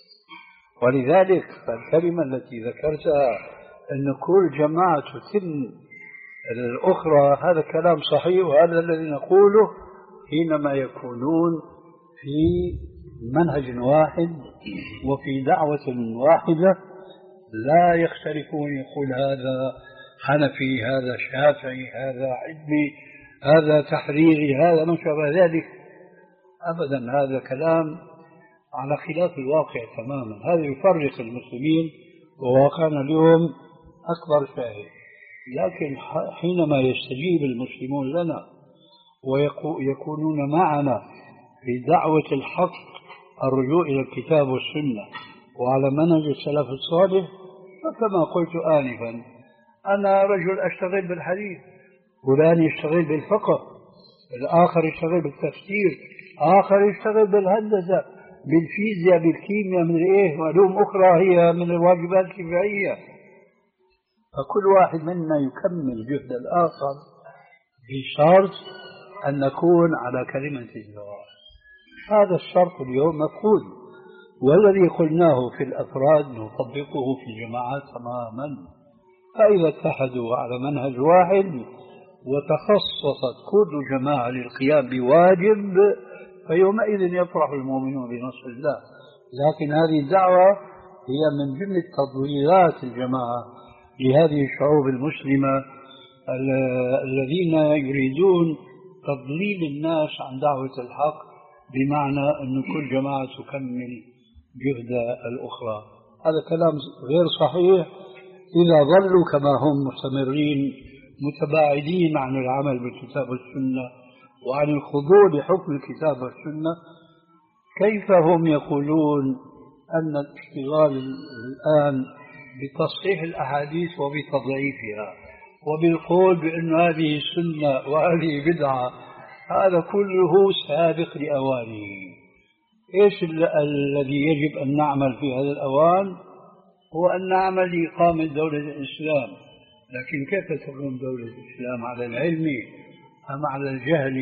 ولذلك فالكلمة التي ذكرتها أن كل جماعة تتم الأخرى، هذا كلام صحيح، وهذا الذي نقوله حينما يكونون في منهج واحد وفي دعوة واحدة لا يختلفون. يقول هذا حنفي، هذا شافعي، هذا علمي، هذا تحريري، هذا ما شابه ذلك. أبدا، هذا كلام على خلاف الواقع تماما. هذا يفرق المسلمين، وواقعنا اليوم أكبر شاهد. لكن حينما يستجيب المسلمون لنا ويكونون معنا في دعوة الحق، الرجوع إلى الكتاب والسنة وعلى منهج السلف الصالح، فكما قلت آنفا أنا رجل أشتغل بالحديث، فلان يشتغل بالفقه، الآخر يشتغل بالتفسير، آخر يشتغل بالهندسة، بالفيزياء، بالكيمياء، من إيه وعلوم أخرى هي من الواجبات الكفائية. فكل واحد منا يكمل جهد الآخر بشرط أن نكون على كلمة الجواب. هذا الشرط اليوم مفقود، والذي قلناه في الأفراد نطبقه في الجماعات تماما. فإذا اتحدوا على منهج واحد وتخصصت كل جماعة للقيام بواجب، فيومئذ يفرح المؤمنون بنصر الله. لكن هذه الدعوة هي من جملة تضليلات الجماعة لهذه الشعوب المسلمة الذين يريدون تضليل الناس عن دعوة الحق، بمعنى أن كل جماعة تكمل جهد الأخرى. هذا كلام غير صحيح إذا ظلوا كما هم مستمرين متباعدين عن العمل بالكتاب والسنة وعن الخضوع لحكم الكتاب والسنة. كيف هم يقولون أن الاشتغال الآن بتصحيح الأحاديث وبتضعيفها وبالقول بأن هذه سنة وهذه بدعة، هذا كله سابق لأوانه. إيش الذي يجب أن نعمل في هذا الأوان؟ هو أن نعمل لإقامة دولة الإسلام. لكن كيف تقوم دولة الإسلام؟ على العلم أم على الجهل؟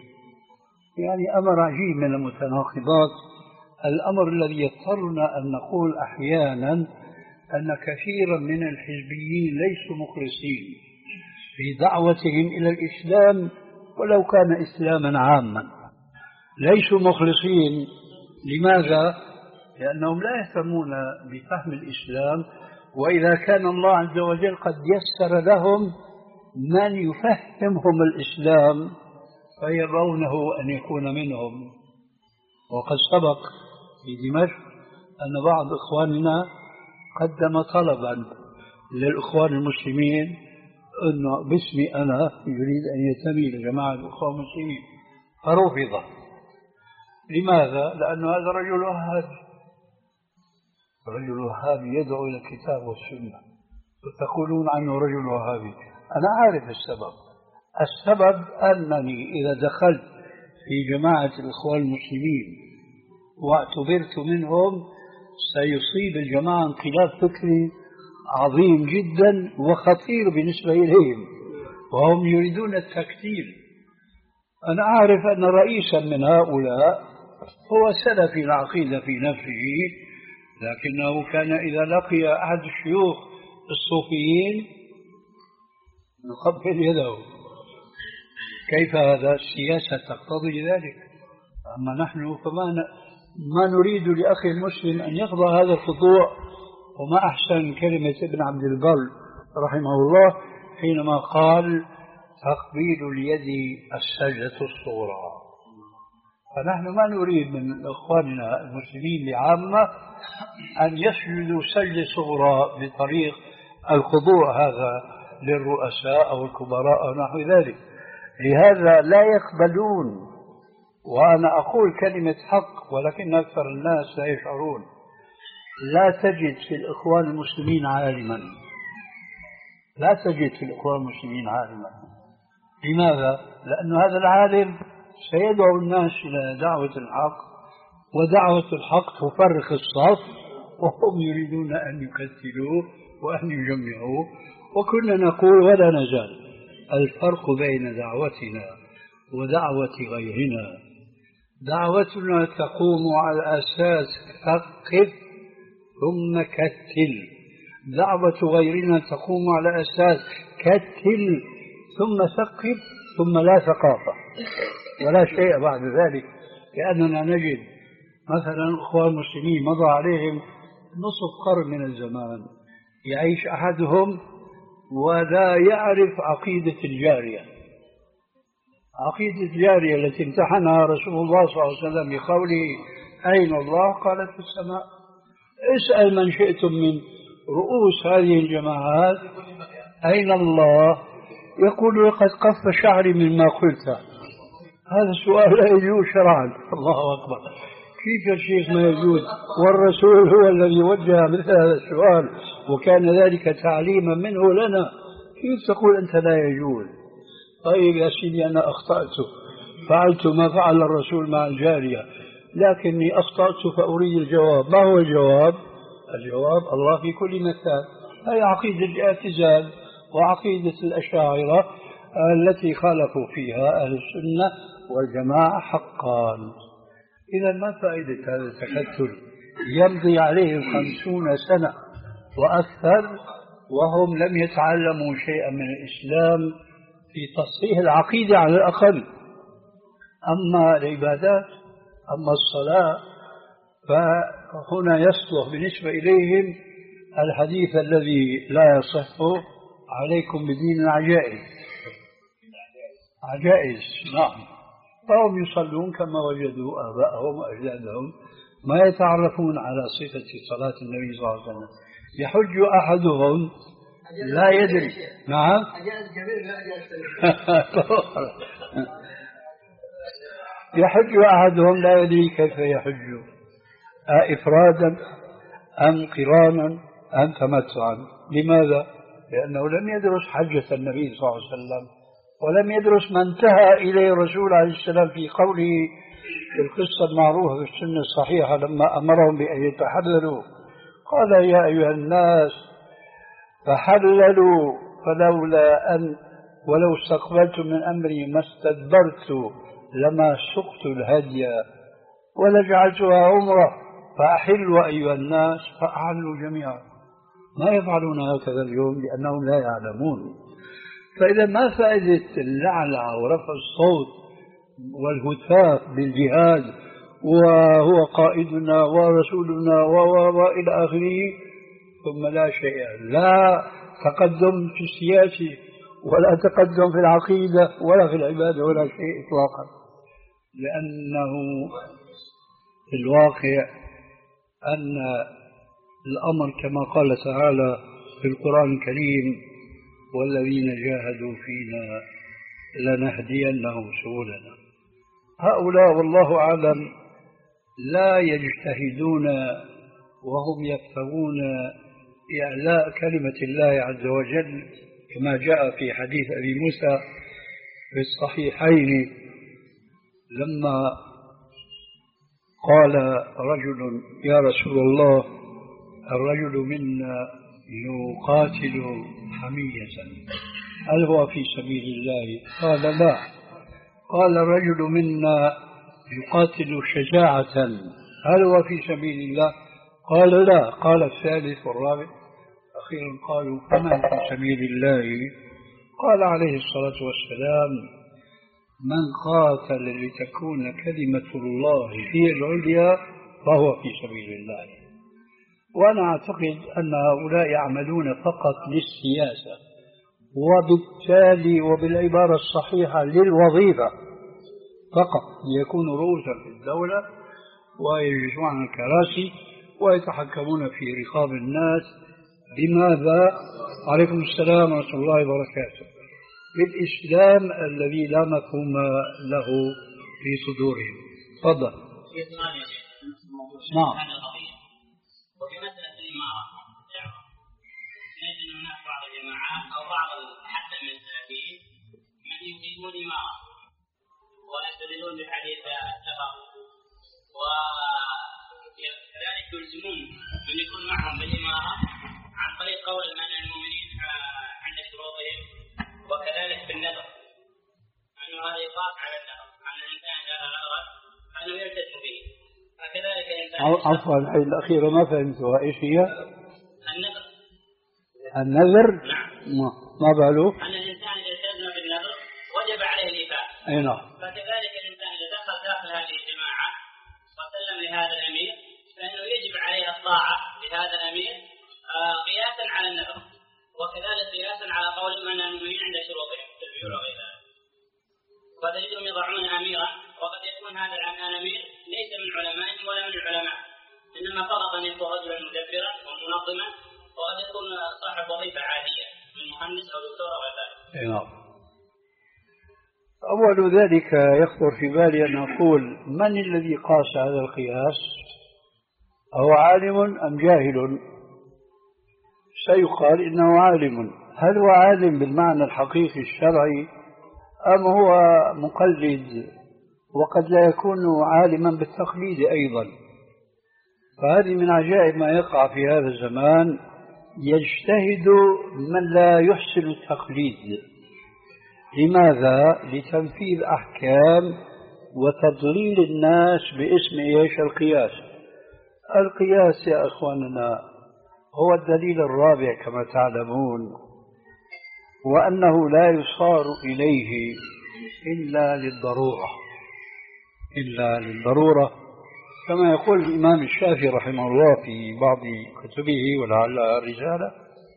يعني أمر عجيب من المتناقضات. الأمر الذي يضطرنا أن نقول أحيانا أن كثيرا من الحزبيين ليسوا مخلصين في دعوتهم إلى الإسلام، ولو كان إسلاما عاما ليسوا مخلصين. لماذا؟ لأنهم لا يهتمون بفهم الإسلام، وإذا كان الله عز وجل قد يسر لهم من يفهمهم الإسلام فيرونه أن يكون منهم. وقد سبق في دمشق أن بعض إخواننا قدم طلبا للإخوان المسلمين أنه باسمي أنا يريد أن ينتمي لجماعة الإخوان المسلمين، فرفض. لماذا؟ لأن هذا رجل وهابي، رجل وهابي يدعو إلى الكتاب والسنة، وتقولون عنه رجل وهابي. أنا عارف السبب. السبب أنني إذا دخلت في جماعة الإخوان المسلمين واعتبرت منهم سيصيب الجماعة انقلاب فكري عظيم جدا وخطير بالنسبة إليهم، وهم يريدون التكتيل. أنا أعرف أن رئيسا من هؤلاء هو سلفي العقيدة في نفسه، لكنه كان إذا لقي أحد الشيوخ الصوفيين نقبل يده. كيف هذا؟ السياسة تقتضي ذلك. أما نحن فما ما نريد لأخي المسلم أن يخضع هذا الخضوع. وما أحسن كلمة ابن عبد البر رحمه الله حينما قال تقبيل اليد السجدة الصغرى. فنحن ما نريد من إخواننا المسلمين بعامة أن يسجدوا سجدة صغرى بطريق الخضوع هذا للرؤساء أو الكبراء أو نحو ذلك. لهذا لا يقبلون. وأنا أقول كلمة حق ولكن أكثر الناس لا يشعرون. لا تجد في الإخوان المسلمين عالما، لا تجد في الإخوان المسلمين عالما. لماذا؟ لأن هذا العالم سيدعو الناس إلى دعوة الحق، ودعوة الحق تفرق الصف، وهم يريدون أن يكتلوه وأن يجمعوه. وكنا نقول ولا نزال الفرق بين دعوتنا ودعوة غيرنا: دعوتنا تقوم على أساس ثقف ثم كتل، دعوة غيرنا تقوم على أساس كتل ثم ثقف ثم لا ثقافة ولا شيء بعد ذلك. لأننا نجد مثلا أخوان المسلمين مضى عليهم نصف قرن من الزمان يعيش أحدهم ولا يعرف عقيدة الجارية. عقيدة الجارية التي امتحنها رسول الله صلى الله عليه وسلم بقوله أين الله؟ قالت في السماء. اسأل من شئتم من رؤوس هذه الجماعات أين الله؟ يقول لقد قف شعري مما قلت. هذا السؤال لا يجوز شرعا. الله أكبر. كيف يا شيخ ما يجوز والرسول هو الذي وجه مثل هذا السؤال وكان ذلك تعليما منه لنا؟ كيف تقول أنت لا يجوز؟ طيب يا سيدي أنا أخطأت، فعلت ما فعل الرسول مع الجارية، لكني أخطأت فأريد الجواب. ما هو الجواب؟ الجواب الله في كل مكان. هي عقيدة الاعتزال وعقيدة الأشاعرة التي خالفوا فيها أهل السنة والجماعة حقا. إذا ما فائدة هذا التكتل؟ يمضي عليهم خمسون سنة وأكثر وهم لم يتعلموا شيئا من الإسلام في تصحيح العقيدة على الأقل. أما العبادات، أما الصلاة، فهنا يصلح بالنسبة إليهم الحديث الذي لا يصح: عليكم بدين العجائز. عجائز، نعم. فهم يصلون كما وجدوا آباءهم وأجدادهم، ما يتعرفون على صفة صلاة النبي صلى الله عليه وسلم. يحج أحدهم لا يدري. نعم. يحج أحدهم لا يدري كيف يحج، أفرادا أم قرانا أم تمتعا. لماذا؟ لأنه لم يدرس حجة النبي صلى الله عليه وسلم، ولم يدرس ما انتهى إليه الرسول عليه السلام في قوله في القصة المعروفة في السنة الصحيحة لما أمرهم بأن يتحللوا قال: يا أيها الناس فحللوا فلولا أن ولو استقبلت من أمري ما استدبرت لما سقت الهدي ولجعلتها عمرة فأحلوا أيها الناس فأحلوا جميعا. ما يفعلون هكذا اليوم لأنهم لا يعلمون. فإذا ما فائدة اللعلع ورفع الصوت والهتاف بالجهاد وهو قائدنا ورسولنا وإلى آخره ثم لا شيء، لا تقدم في السياسة ولا تقدم في العقيدة ولا في العبادة ولا شيء إطلاقا. لأنه في الواقع أن الأمر كما قال تعالى في القرآن الكريم: والذين جاهدوا فينا لنهدينهم سبلنا. هؤلاء والله أعلم لا يجتهدون وهم يكتبون إعلاء كلمة الله عز وجل كما جاء في حديث أبي موسى في الصحيحين لما قال رجل: يا رسول الله الرجل منا يقاتل حمية هل هو في سبيل الله؟ قال: لا. قال: الرجل منا يقاتل شجاعة هل هو في سبيل الله؟ قال لا، قال الثالث والرابع أخيرا قالوا فمن في سبيل الله؟ قال عليه الصلاة والسلام من قاتل لتكون كلمة الله هي العليا فهو في سبيل الله. وأنا أعتقد أن هؤلاء يعملون فقط للسياسة، وبالتالي وبالعبارة الصحيحة للوظيفة فقط، ليكونوا رؤوسا في الدولة ويجلسون على الكراسي ويتحكمون في رقاب الناس. بماذا؟ عليكم السلام ورحمة الله وبركاته. بالإسلام الذي لا مفهوم له في صدورهم. تفضل. نعم. وفي مسألة الإمارة نجد أن هناك بعض الجماعات أو بعض حتى من السلفيين من يريدون إمارة ويستدلون بحديث السفر، وكذلك يلزمون من يكون معهم بالإمارة عن طريق قول أن المؤمنين عند شروطهم، وكذلك في النذر أنه هذا يقاس على النذر، أن الإنسان إذا نذر أنه يلتزم به. فكذلك الإنسان عفوا الحين الأخيرة ما فهمتها، إيش هي؟ النذر. النذر؟ نعم. ما باله؟ أن الإنسان إذا التزم بالنذر وجب عليه الإيفاء. أي نعم. فكذلك الإنسان إذا دخل داخل هذه الجماعة وسلم لهذا الأمير فإنه يجب عليه الطاعة لهذا الأمير قياسا على النذر، وكذلك قياسا على قول من المؤمنين عند شروطهم في البيوع وغير ذلك. فتجدهم يضعون أميرا وقد يكون هذا الأمير ليس من علمائهم ولا من العلماء، إنما فقط أن يكون رجلا مدبرا ومنظما، وقد يكون صاحب وظيفة عادية من مهندس أو دكتور أو غير ذلك. نعم. أول ذلك يخطر في بالي أن أقول من الذي قاس هذا القياس؟ أهو عالم أم جاهل؟ سيقال إنه عالم. هل هو عالم بالمعنى الحقيقي الشرعي أم هو مقلد؟ وقد لا يكون عالما بالتقليد أيضا. فهذه من عجائب ما يقع في هذا الزمان، يجتهد من لا يحسن التقليد. لماذا؟ لتنفيذ أحكام وتضليل الناس باسم إيش؟ القياس. القياس يا أخواننا هو الدليل الرابع كما تعلمون، وأنه لا يصار إليه إلا للضرورة، إلا للضرورة كما يقول الإمام الشافعي رحمه الله في بعض كتبه ولعل الرسالة: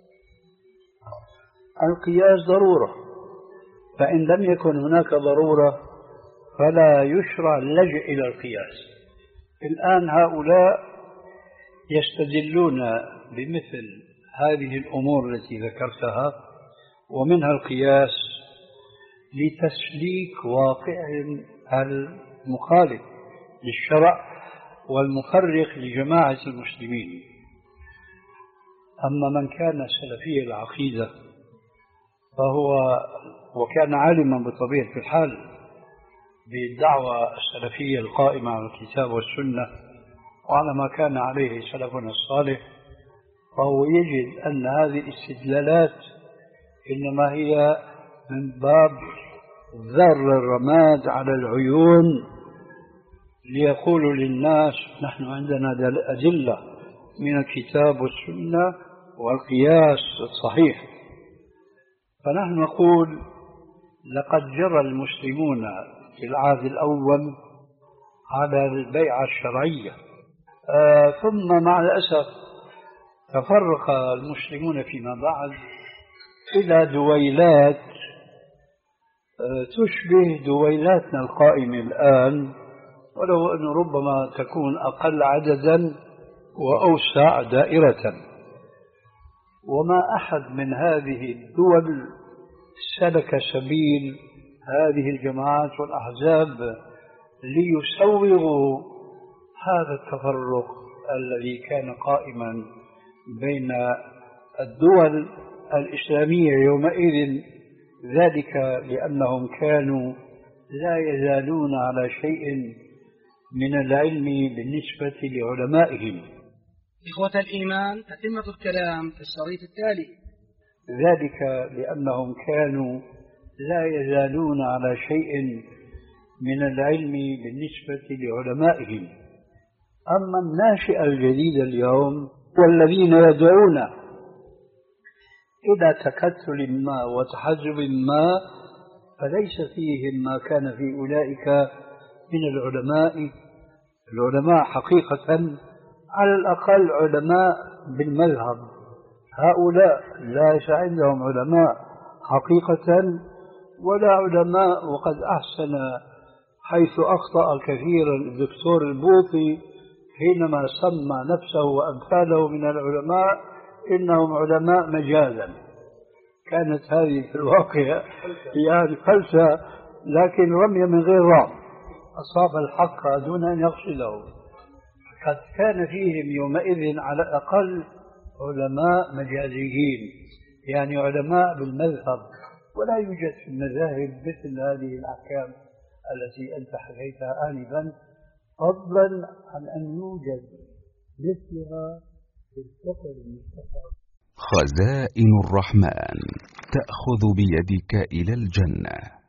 القياس ضرورة، فإن لم يكن هناك ضرورة فلا يشرع اللجأ إلى القياس. الآن هؤلاء يستدلون بمثل هذه الأمور التي ذكرتها ومنها القياس لتسليك واقعهم المخالف للشرع والمفرق لجماعة المسلمين. أما من كان سلفي العقيدة فهو وكان عالما بطبيعة الحال بالدعوة السلفية القائمة على الكتاب والسنة وعلى ما كان عليه سلفنا الصالح، فهو يجد أن هذه الاستدلالات إنما هي من باب ذر الرماد على العيون ليقولوا للناس نحن عندنا أدلة من الكتاب والسنة والقياس الصحيح. فنحن نقول لقد جرى المسلمون في العهد الأول على البيعة الشرعية، آه ثم مع الأسف تفرق المسلمون فيما بعد إلى دويلات آه تشبه دويلاتنا القائمة الآن، ولو أن ربما تكون أقل عددا وأوسع دائرة. وما أحد من هذه الدول سلك سبيل هذه الجماعات والأحزاب ليسوغوا هذا التفرق الذي كان قائما بين الدول الإسلامية يومئذ، ذلك لأنهم كانوا لا يزالون على شيء من العلم بالنسبة لعلمائهم. إخوة الإيمان، أتمة الكلام في الشريط التالي. ذلك لأنهم كانوا لا يزالون على شيء من العلم بالنسبة لعلمائهم، أما الناشئة الجديدة اليوم والذين يدعون إلى تكتل ما وتحزب ما فليس فيهم ما كان في أولئك من العلماء. العلماء حقيقة على الأقل علماء بالمذهب، هؤلاء ليس عندهم علماء حقيقة ولا علماء. وقد أحسن حيث أخطأ كثيرا الدكتور البوطي حينما سمى نفسه وأمثاله من العلماء إنهم علماء مجازا. كانت هذه في الواقع يعني فلسفة، لكن رمي من غير رام، أصاب الحق دون أن يقصده. قد كان فيهم يومئذ على الأقل علماء مجازيين، يعني علماء بالمذهب، ولا يوجد في المذاهب مثل هذه الأحكام التي أنت حكيتها آنفا، فضلا عن أن يوجد مثلها في الفقه المستقر. خزائن الرحمن تأخذ بيدك إلى الجنة.